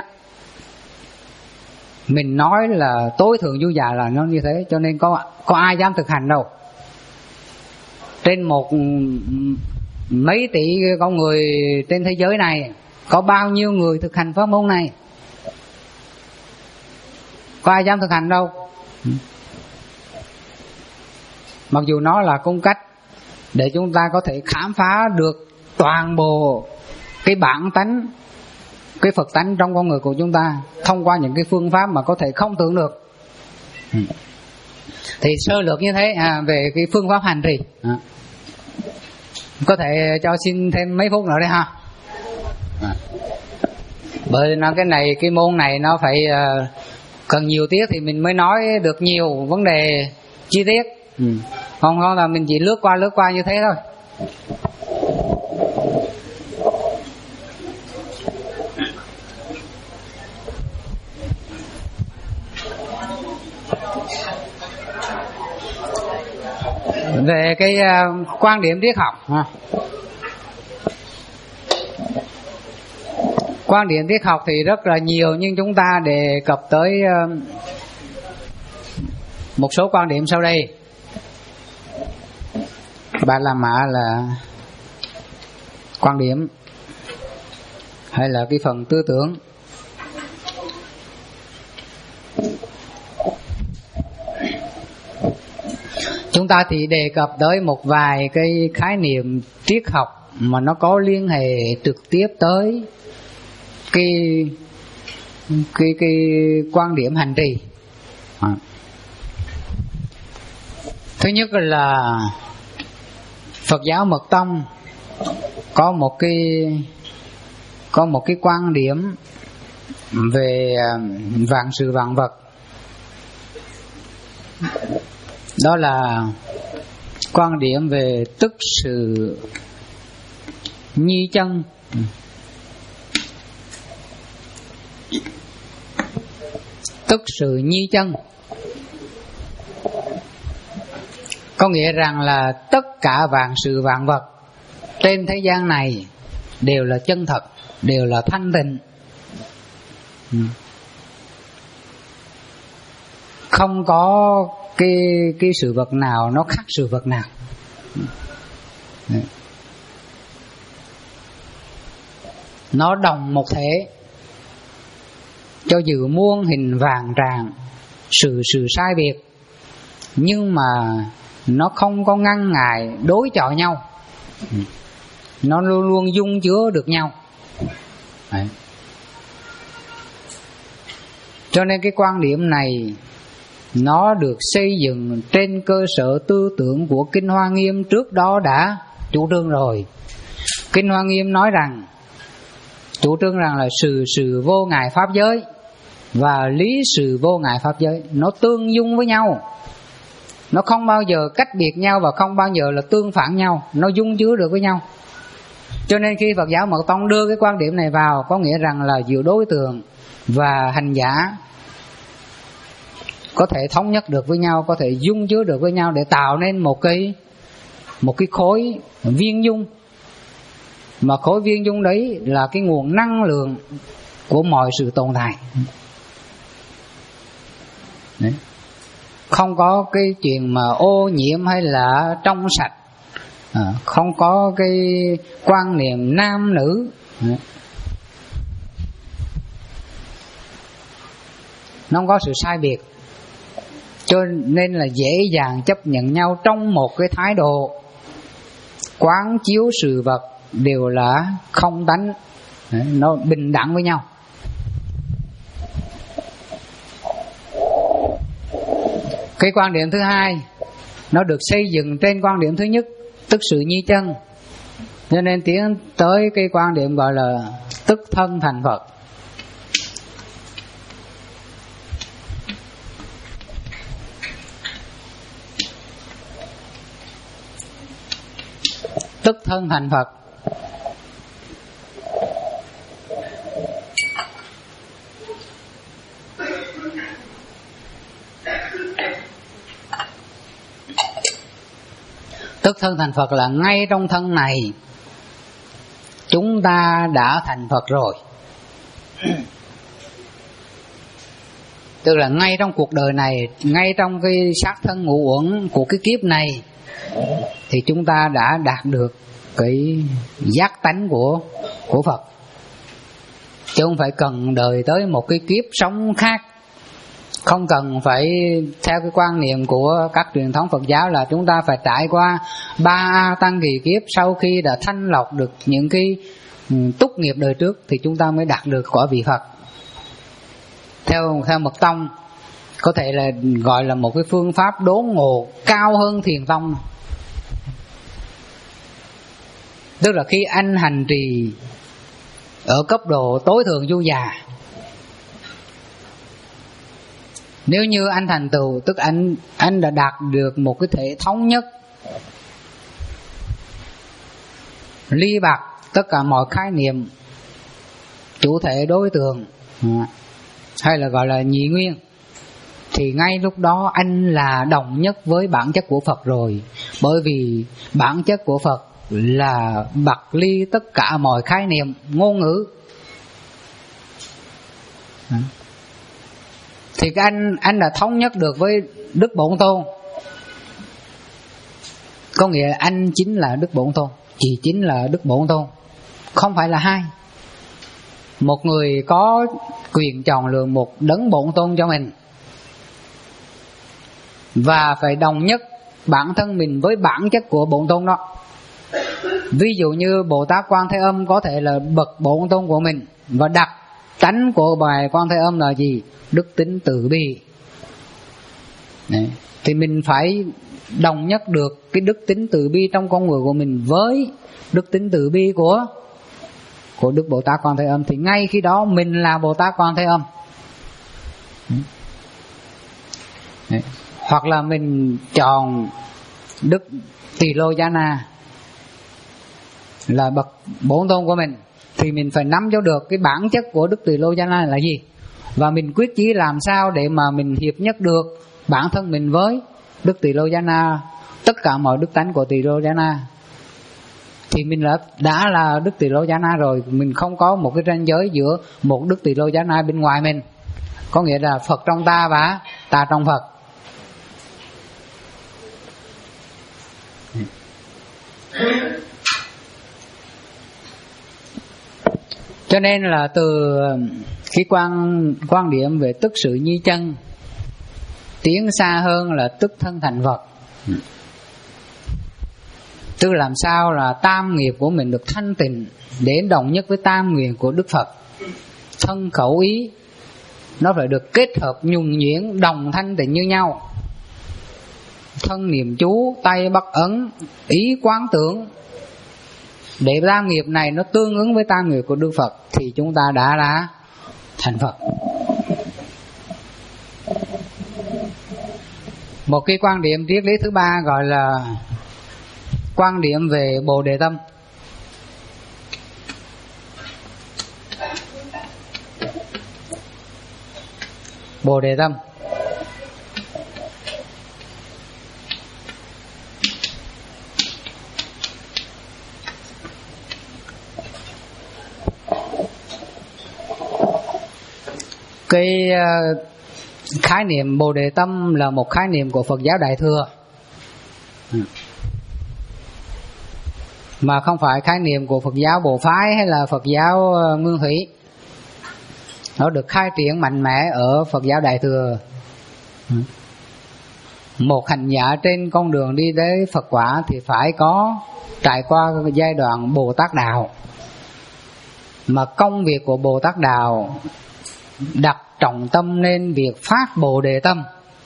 mình nói là tối thượng du già là nó như thế. Cho nên có, có ai dám thực hành đâu. Trên một mấy tỷ con người trên thế giới này, có bao nhiêu người thực hành pháp môn này? Có ai dám thực hành đâu. Mặc dù nó là cung cách để chúng ta có thể khám phá được toàn bộ cái bản tánh, cái Phật tánh trong con người của chúng ta thông qua những cái phương pháp mà có thể không tưởng được. Thì sơ lược như thế à, về cái phương pháp hành trì à. Có thể cho xin thêm mấy phút nữa đây ha à. Bởi nó cái này, cái môn này nó phải uh, cần nhiều tiết thì mình mới nói được nhiều vấn đề chi tiết. ừ. Không không là mình chỉ lướt qua lướt qua như thế thôi. Về cái uh, quan điểm triết học ha. Quan điểm triết học thì rất là nhiều, nhưng chúng ta đề cập tới uh, một số quan điểm sau đây. Ba la mã là quan điểm hay là cái phần tư tưởng. Chúng ta thì đề cập tới một vài cái khái niệm triết học mà nó có liên hệ trực tiếp tới cái cái cái quan điểm hành trì. À. Thứ nhất là Phật giáo Mật Tông có một cái có một cái quan điểm về vạn sự vạn vật. Đó là quan điểm về tức sự nhi chân. Tức sự nhi chân có nghĩa rằng là tất cả vạn sự vạn vật trên thế gian này đều là chân thật, đều là thanh tịnh. Không có cái cái sự vật nào nó khác sự vật nào. Nó đồng một thể, cho dù muôn hình vàng tràng, sự sự sai biệt, nhưng mà nó không có ngăn ngại đối chọi nhau, nó luôn luôn dung chứa được nhau. Đấy. Cho nên cái quan điểm này nó được xây dựng trên cơ sở tư tưởng của Kinh Hoa Nghiêm trước đó đã chủ trương rồi. Kinh Hoa Nghiêm nói rằng, chủ trương rằng là sự sự vô ngại pháp giới và lý sự vô ngại pháp giới nó tương dung với nhau, nó không bao giờ cách biệt nhau và không bao giờ là tương phản nhau, nó dung chứa được với nhau. Cho nên khi Phật giáo Mật Tông đưa cái quan điểm này vào, có nghĩa rằng là giữa đối tượng và hành giả có thể thống nhất được với nhau, có thể dung chứa được với nhau để tạo nên một cái một cái khối viên dung. Mà khối viên dung đấy là cái nguồn năng lượng của mọi sự tồn tại. Đấy. Không có cái chuyện mà ô nhiễm hay là trong sạch, à, không có cái quan niệm nam nữ. Đấy. Nó không có sự sai biệt, cho nên là dễ dàng chấp nhận nhau trong một cái thái độ quán chiếu sự vật đều là không tánh. Đấy, nó bình đẳng với nhau. Cái quan điểm thứ hai nó được xây dựng trên quan điểm thứ nhất, tức sự nhi chân, cho nên tiến tới cái quan điểm gọi là tức thân thành Phật. Tức thân thành Phật Tức thân thành Phật là ngay trong thân này chúng ta đã thành Phật rồi. Tức là ngay trong cuộc đời này, ngay trong cái xác thân ngũ uẩn của cái kiếp này, thì chúng ta đã đạt được cái giác tánh của của Phật, chứ không phải cần đời tới một cái kiếp sống khác. Không cần phải theo cái quan niệm của các truyền thống Phật giáo là chúng ta phải trải qua ba A Tăng kỳ kiếp, sau khi đã thanh lọc được những cái túc nghiệp đời trước thì chúng ta mới đạt được cõi vị Phật. Theo theo Mật Tông có thể là gọi là một cái phương pháp đốn ngộ cao hơn Thiền Tông. Tức là khi anh hành trì ở cấp độ tối thượng du già, nếu như anh thành tựu, tức anh anh đã đạt được một cái thể thống nhất, ly bạc tất cả mọi khái niệm chủ thể đối tượng, hay là gọi là nhị nguyên, thì ngay lúc đó anh là đồng nhất với bản chất của Phật rồi. Bởi vì bản chất của Phật là bạc ly tất cả mọi khái niệm ngôn ngữ. Thì cái anh anh đã thống nhất được với Đức Bổn Tôn. Có nghĩa anh chính là Đức Bổn Tôn, chỉ chính là Đức Bổn Tôn, không phải là hai. Một người có quyền chọn lựa một đấng Bổn Tôn cho mình, và phải đồng nhất bản thân mình với bản chất của Bổn Tôn đó. Ví dụ như Bồ Tát Quan Thế Âm có thể là bậc Bổn Tôn của mình, và đặc tánh của bài Quan Thế Âm là gì? Đức tính từ bi. Đấy. Thì mình phải đồng nhất được cái đức tính từ bi trong con người của mình với đức tính từ bi của của Đức Bồ Tát Quan Thế Âm, thì ngay khi đó mình là Bồ Tát Quan Thế Âm. Đấy. hoặc là mình chọn Đức Tỳ Lô Giá Na là bậc bổn tôn của mình, thì mình phải nắm cho được cái bản chất của Đức Tỳ Lô Giá Na là gì, và mình quyết chí làm sao để mà mình hiệp nhất được bản thân mình với Đức Tỳ Lô Giá Na, tất cả mọi đức tánh của Tỳ Lô Giá Na, thì mình đã, đã là Đức Tỳ Lô Giá Na rồi. Mình không có một cái ranh giới giữa một Đức Tỳ Lô Giá Na bên ngoài mình, có nghĩa là Phật trong ta và ta trong Phật. Cho nên là từ cái quan quan điểm về tức sự nhi chân tiến xa hơn là tức thân thành Phật, tức làm sao là tam nghiệp của mình được thanh tịnh để đồng nhất với tam nguyện của Đức Phật. Thân khẩu ý nó phải được kết hợp nhuần nhuyễn đồng thanh tịnh như nhau. Thân niệm chú, tay bắt ấn, ý quán tưởng, để tam nghiệp này nó tương ứng với tam nghiệp của Đức Phật thì chúng ta đã là thành Phật. Một cái quan điểm triết lý thứ ba gọi là quan điểm về Bồ Đề Tâm. Bồ Đề Tâm cái khái niệm Bồ Đề Tâm là một khái niệm của Phật giáo Đại Thừa, mà không phải khái niệm của Phật giáo Bộ Phái hay là Phật giáo Nguyên Thủy. Nó được khai triển mạnh mẽ ở Phật giáo Đại Thừa. Một hành giả trên con đường đi tới Phật quả thì phải có trải qua giai đoạn Bồ Tát Đạo, mà công việc của Bồ Tát Đạo đặt trọng tâm lên việc phát Bồ Đề Tâm.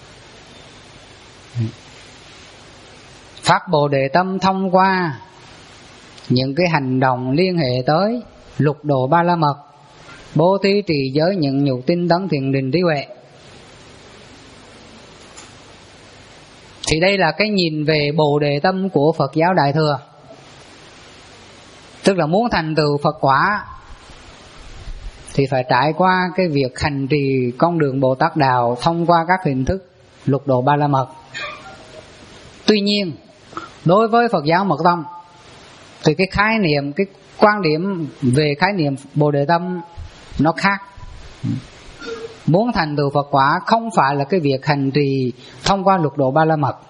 Phát Bồ Đề Tâm thông qua những cái hành động liên hệ tới lục độ ba la mật, bố thí trì giới nhẫn nhục tinh tấn thiền định trí huệ. Thì đây là cái nhìn về Bồ Đề Tâm của Phật giáo Đại Thừa. Tức là muốn thành tựu Phật quả thì phải trải qua cái việc hành trì con đường Bồ Tát Đạo thông qua các hình thức lục độ ba la mật. Tuy nhiên đối với Phật giáo Mật Tông thì cái khái niệm, cái quan điểm về khái niệm Bồ Đề Tâm nó khác. Muốn thành tựu Phật quả không phải là cái việc hành trì thông qua lục độ ba la mật,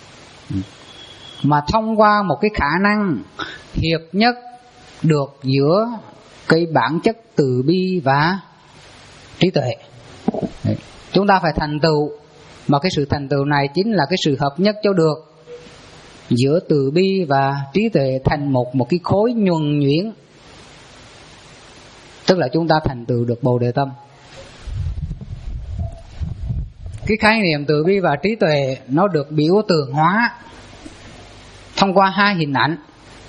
mà thông qua một cái khả năng hiệp nhất được giữa cái bản chất từ bi và trí tuệ. Chúng ta phải thành tựu, mà cái sự thành tựu này chính là cái sự hợp nhất cho được giữa từ bi và trí tuệ thành một một cái khối nhuần nhuyễn, tức là chúng ta thành tựu được Bồ Đề Tâm. Cái khái niệm từ bi và trí tuệ nó được biểu tượng hóa thông qua hai hình ảnh.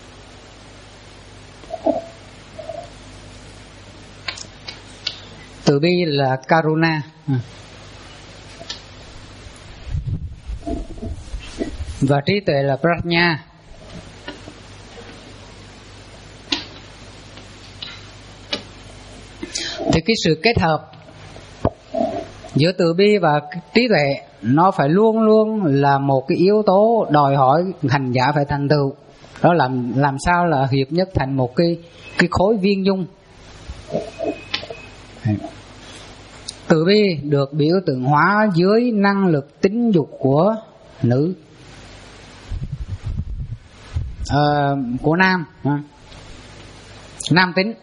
Từ bi là Karuna, và trí tuệ là Prajna. Thì cái sự kết hợp giữa từ bi và trí tuệ nó phải luôn luôn là một cái yếu tố đòi hỏi hành giả phải thành tựu. Đó làm làm sao là hiệp nhất thành một cái cái khối viên dung. Từ bi được biểu tượng hóa dưới năng lực tính dục của nữ, à, của nam, nam tính,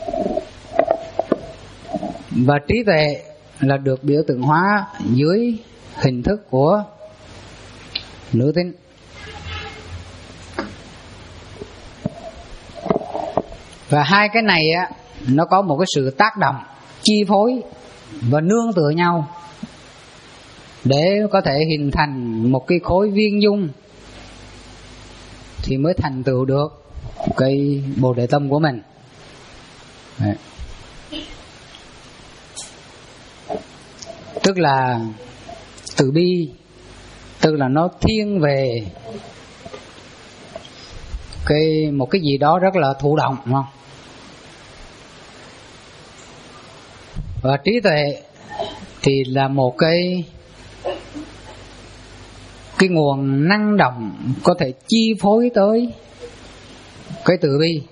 và trí tuệ là được biểu tượng hóa dưới hình thức của nữ tính. Và hai cái này á, nó có một cái sự tác động, chi phối và nương tựa nhau để có thể hình thành một cái khối viên dung, thì mới thành tựu được cái Bồ Đề Tâm của mình. Đấy. Tức là từ bi tức là nó thiên về cái một cái gì đó rất là thụ động, đúng không? Và trí tuệ thì là một cái cái nguồn năng động có thể chi phối tới cái từ bi.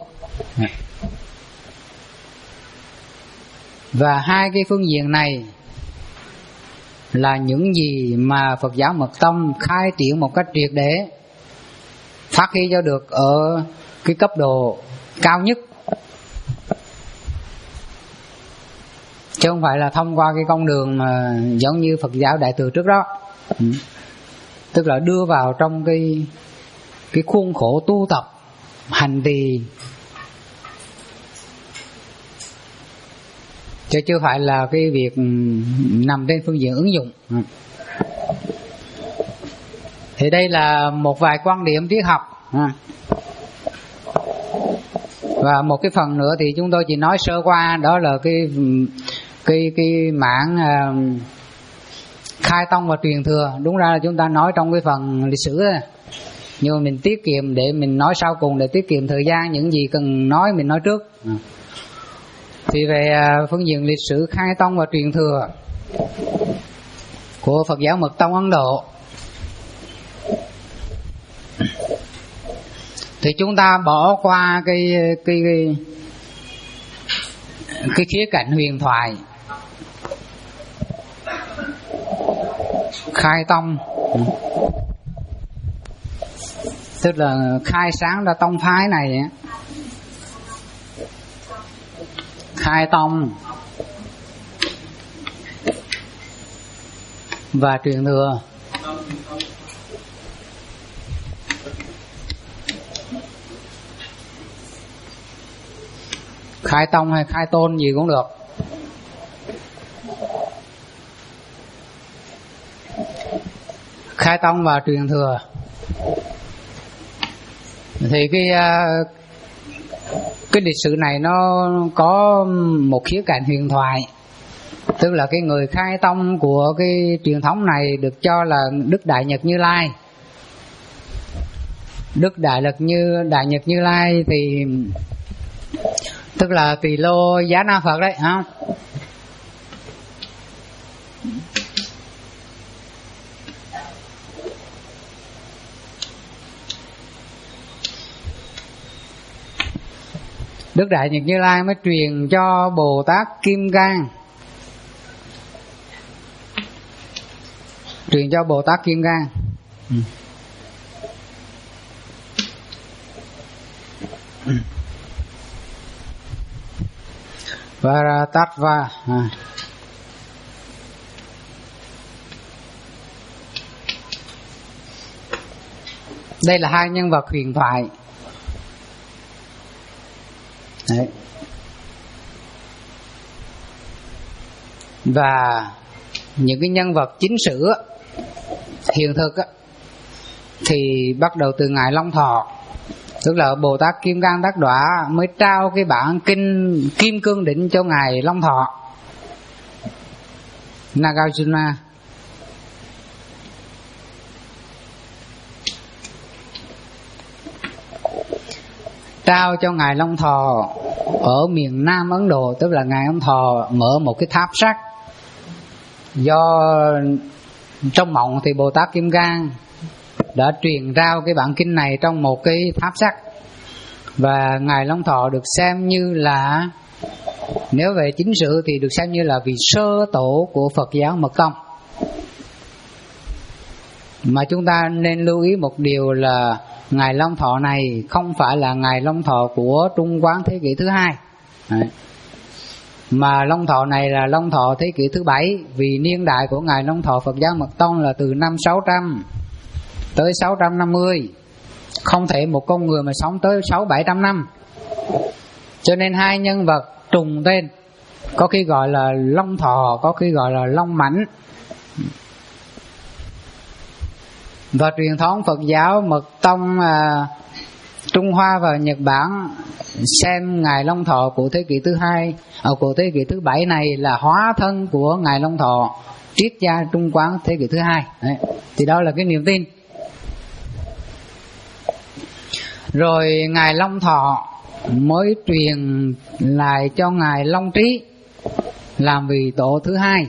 Và hai cái phương diện này là những gì mà Phật giáo Mật Tông khai triển một cách triệt để, phát huy cho được ở cái cấp độ cao nhất, chứ không phải là thông qua cái con đường mà giống như Phật giáo Đại Thừa trước đó. Ừ. Tức là đưa vào trong cái cái khuôn khổ tu tập hành trì, chứ chưa phải là cái việc nằm trên phương diện ứng dụng. Ừ. Thì đây là một vài quan điểm triết học. Ừ. Và một cái phần nữa thì chúng tôi chỉ nói sơ qua, đó là cái cái cái mảng uh, khai tông và truyền thừa. Đúng ra là chúng ta nói trong cái phần lịch sử đó, nhưng mà mình tiết kiệm để mình nói sau cùng để tiết kiệm thời gian, những gì cần nói mình nói trước. Ừ. Thì về uh, phương diện lịch sử khai tông và truyền thừa của Phật giáo Mật Tông Ấn Độ thì chúng ta bỏ qua cái cái cái, cái khía cạnh huyền thoại khai tông, tức là khai sáng ra tông phái này, khai tông và truyền thừa. Khai tông hay khai tôn gì cũng được. Khai tông và truyền thừa thì cái cái lịch sử này nó có một khía cạnh huyền thoại, tức là cái người khai tông của cái truyền thống này được cho là Đức Đại Nhật Như Lai. Đức Đại Nhật Như Đại Nhật Như Lai thì tức là Tỳ Lô Giá Na Phật đấy, không? Đức Đại Nhật Như Lai mới truyền cho Bồ Tát Kim Cang, truyền cho Bồ Tát Kim Cang. Ừ. Ừ. Varatattva. À. Đây là hai nhân vật huyền thoại. Đấy. Và những cái nhân vật chính sử hiện thực á, thì bắt đầu từ ngài Long Thọ, tức là Bồ Tát Kim Cang Tác Đọa mới trao cái bản kinh Kim Cương Đỉnh cho ngài Long Thọ Nagarjuna. Trao cho ngài Long Thọ ở miền Nam Ấn Độ, tức là ngài Long Thọ mở một cái tháp sắt. Do trong mộng thì Bồ Tát Kim Cang đã truyền trao cái bản kinh này trong một cái tháp sắt, và ngài Long Thọ được xem như là, nếu về chính sự thì được xem như là vị sơ tổ của Phật giáo Mật Tông. Mà chúng ta nên lưu ý một điều là ngài Long Thọ này không phải là ngài Long Thọ của Trung Quán thế kỷ thứ hai. Đấy. Mà Long Thọ này là Long Thọ thế kỷ thứ bảy, vì niên đại của ngài Long Thọ Phật giáo Mật Tông là từ năm sáu trăm tới sáu trăm năm mươi. Không thể một con người mà sống tới sáu bảy trăm năm. Cho nên hai nhân vật trùng tên, có khi gọi là Long Thọ, có khi gọi là Long Mãnh. Và truyền thống Phật giáo Mật Tông à, Trung Hoa và Nhật Bản xem ngài Long Thọ của thế kỷ thứ hai, ở của thế kỷ thứ bảy này là hóa thân của ngài Long Thọ triết gia Trung Quán thế kỷ thứ hai. Đấy. Thì đó là cái niềm tin. Rồi ngài Long Thọ mới truyền lại cho ngài Long Trí làm vị tổ thứ hai.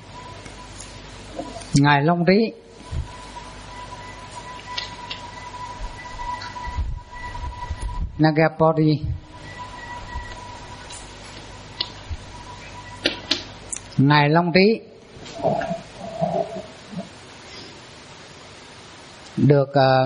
Ngài Long Trí Nagapodi ngài Long Trí được uh,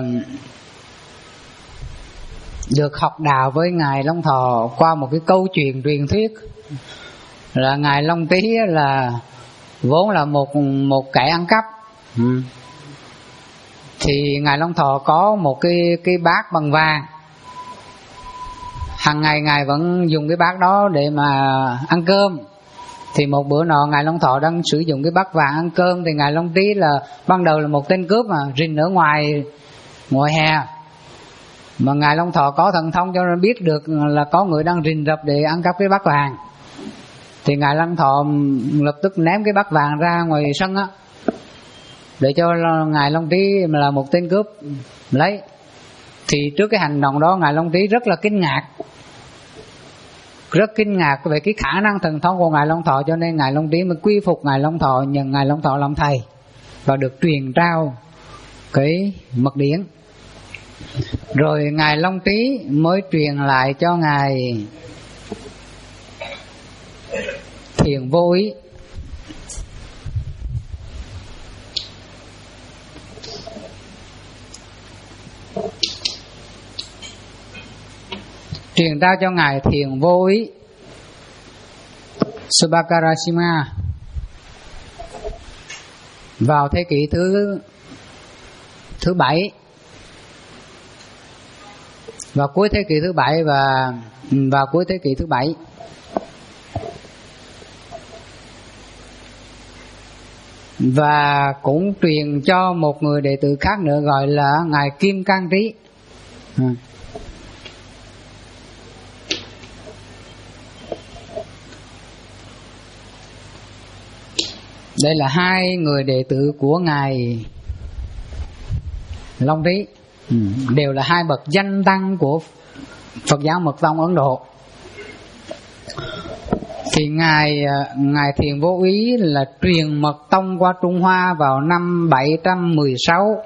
được học đạo với ngài Long Thọ qua một cái câu chuyện truyền thuyết là ngài Long Trí là vốn là một một kẻ ăn cắp. Ừ. Thì ngài Long Thọ có một cái cái bát bằng vàng, hàng ngày ngài vẫn dùng cái bát đó để mà ăn cơm. Thì một bữa nọ ngài Long Thọ đang sử dụng cái bát vàng ăn cơm, thì ngài Long Trí là ban đầu là một tên cướp mà rình ở ngoài ngoài hè, mà ngài Long Thọ có thần thông cho nên biết được là có người đang rình rập để ăn cắp cái bát vàng. Thì ngài Long Thọ lập tức ném cái bát vàng ra ngoài sân á, để cho ngài Long Trí là một tên cướp lấy. Thì trước cái hành động đó ngài Long Trí rất là kinh ngạc, rất kinh ngạc về cái khả năng thần thông của ngài Long Thọ, cho nên ngài Long Trí mới quy phục ngài Long Thọ, nhận ngài Long Thọ làm thầy và được truyền trao cái mật điển. Rồi ngài Long Trí mới truyền lại cho ngài Thiền Vô Ý. Truyền trao cho ngài Thiền Vô Ý Subhakarasima vào thế kỷ thứ thứ bảy, vào cuối thế kỷ thứ bảy và vào cuối thế kỷ thứ bảy. Và cũng truyền cho một người đệ tử khác nữa gọi là ngài Kim Cang Trí. À. Đây là hai người đệ tử của ngài Long Trí, ừ, đều là hai bậc danh tăng của Phật giáo Mật Tông Ấn Độ. Thì ngài ngài Thiền Vô Ý là truyền Mật Tông qua Trung Hoa vào năm bảy trăm mười sáu.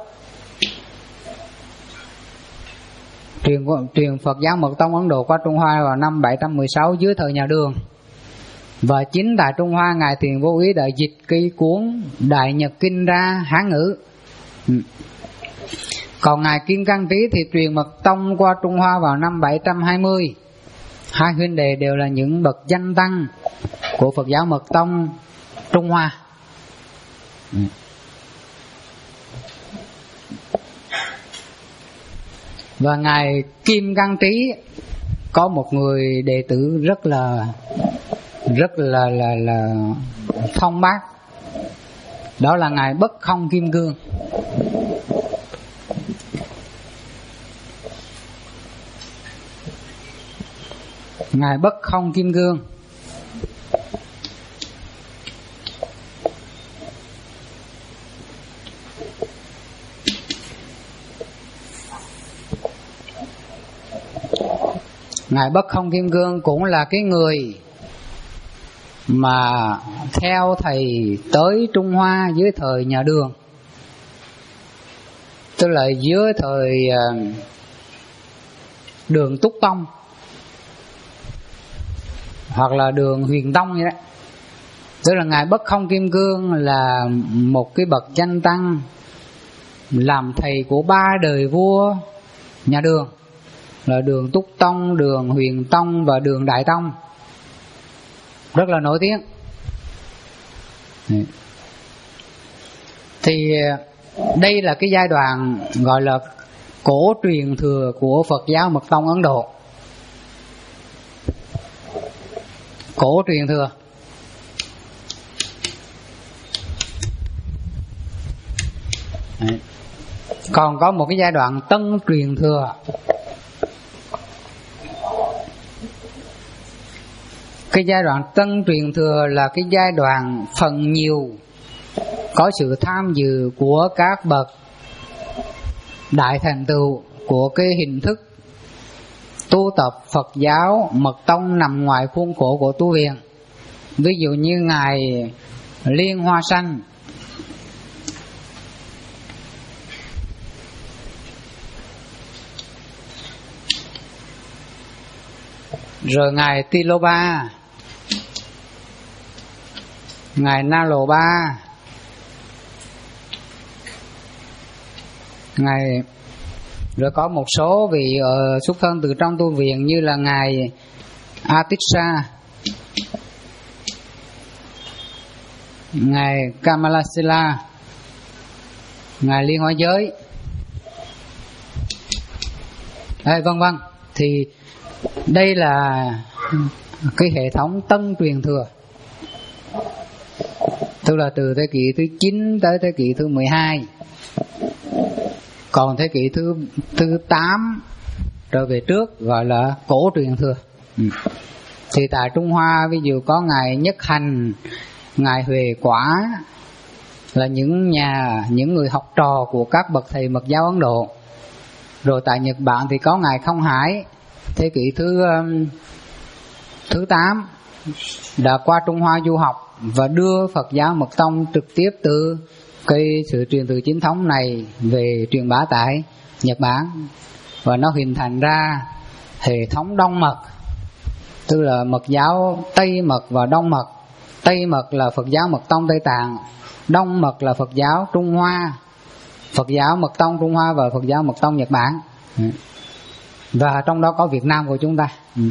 Truyền truyền Phật giáo Mật Tông Ấn Độ qua Trung Hoa vào năm bảy trăm mười sáu dưới thời nhà Đường. Và chính tại Trung Hoa ngài Thiền Vô Ý đã dịch cái cuốn Đại Nhật Kinh ra Hán ngữ. Ừ. Còn ngài Kim Cang Trí thì truyền Mật Tông qua Trung Hoa vào năm bảy trăm hai mươi. Hai huynh đệ đều là những bậc danh tăng của Phật giáo Mật Tông Trung Hoa. Ừ. Và ngài Kim Cang Trí có một người đệ tử rất là rất là là là thông bác, đó là ngài Bất Không Kim Cương. Ngài Bất Không Kim Cương Ngài Bất Không Kim Cương cũng là cái người mà theo thầy tới Trung Hoa dưới thời nhà Đường, tức là dưới thời Đường Túc Tông hoặc là Đường Huyền Tông vậy đó. Tức là ngài Bất Không Kim Cương là một cái bậc danh tăng làm thầy của ba đời vua nhà Đường, là Đường Túc Tông, Đường Huyền Tông và Đường Đại Tông, rất là nổi tiếng. Thì đây là cái giai đoạn gọi là cổ truyền thừa của Phật giáo Mật Tông Ấn Độ. Cổ truyền thừa. Đấy. Còn có một cái giai đoạn tân truyền thừa. Cái giai đoạn tân truyền thừa là cái giai đoạn phần nhiều có sự tham dự của các bậc đại thành tựu của cái hình thức tu tập Phật giáo mật tông nằm ngoài khuôn khổ của tu viện. Ví dụ như ngài Liên Hoa Sanh, rồi ngài Tiloba, ngài Naloba, ngài, rồi có một số vị uh, xuất thân từ trong tu viện như là ngài Atissa, ngài Kamalasila, ngài Liên Hoa Giới, Ê, vân vân. Thì đây là cái hệ thống tân truyền thừa, tức là từ thế kỷ thứ chín tới thế kỷ thứ mười hai. Còn thế kỷ thứ thứ tám trở về trước gọi là cổ truyền thừa. Ừ. Thì tại Trung Hoa ví dụ có ngài Nhất Hành, ngài Huệ Quả là những nhà những người học trò của các bậc thầy Mật giáo Ấn Độ. Rồi tại Nhật Bản thì có ngài Không Hải, thế kỷ thứ um, thứ tám đã qua Trung Hoa du học và đưa Phật giáo Mật tông trực tiếp từ cái sự truyền thừa chính thống này về truyền bá tại Nhật Bản, và nó hình thành ra hệ thống Đông Mật, tức là Mật giáo Tây Mật và Đông Mật. Tây Mật là Phật giáo Mật tông Tây Tạng, Đông Mật là Phật giáo Trung Hoa, Phật giáo Mật tông Trung Hoa và Phật giáo Mật tông Nhật Bản, và trong đó có Việt Nam của chúng ta.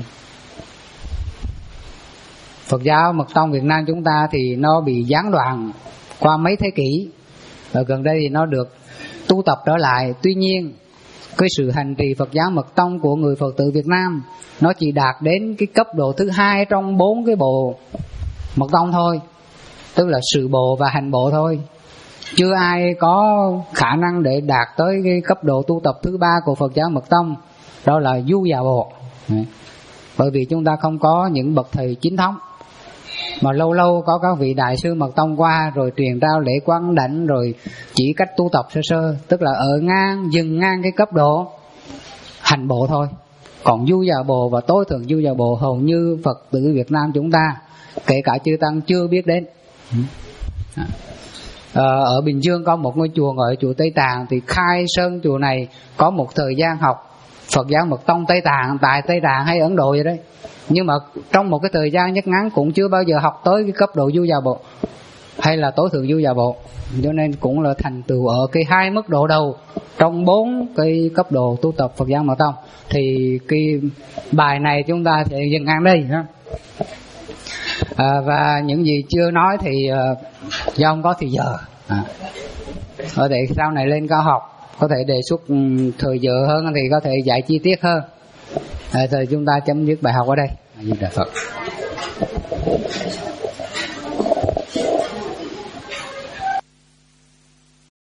Phật giáo Mật tông Việt Nam chúng ta thì nó bị gián đoạn qua mấy thế kỷ, và gần đây thì nó được tu tập trở lại. Tuy nhiên cái sự hành trì Phật giáo Mật tông của người Phật tử Việt Nam nó chỉ đạt đến cái cấp độ thứ hai trong bốn cái bộ Mật tông thôi, tức là sự bộ và hành bộ thôi. Chưa ai có khả năng để đạt tới cái cấp độ tu tập thứ ba của Phật giáo Mật tông, đó là du già bộ. Bởi vì chúng ta không có những bậc thầy chính thống, mà lâu lâu có các vị đại sư Mật tông qua rồi truyền trao lễ quán đảnh, rồi chỉ cách tu tập sơ sơ, tức là ở ngang dừng ngang cái cấp độ hành bộ thôi. Còn du già bộ và tối thượng du già bộ hầu như Phật tử Việt Nam chúng ta, kể cả chư tăng, chưa biết đến. À, ở Bình Dương có một ngôi chùa gọi là chùa Tây Tạng, thì khai sơn chùa này có một thời gian học Phật giáo Mật tông Tây Tạng tại Tây Tạng hay Ấn Độ vậy đấy, nhưng mà trong một cái thời gian nhất ngắn cũng chưa bao giờ học tới cái cấp độ du già bộ hay là tối thượng du già bộ, cho nên cũng là thành tựu ở cái hai mức độ đầu trong bốn cái cấp độ tu tập Phật giáo Mật tông. Thì cái bài này chúng ta sẽ dừng ngang đây ha. À, và những gì chưa nói thì uh, do không có thì giờ à. Có thể sau này lên cao học có thể đề xuất um, thời giờ hơn thì có thể dạy chi tiết hơn. À, thì chúng ta chấm dứt bài học ở đây. A Di Đà Phật.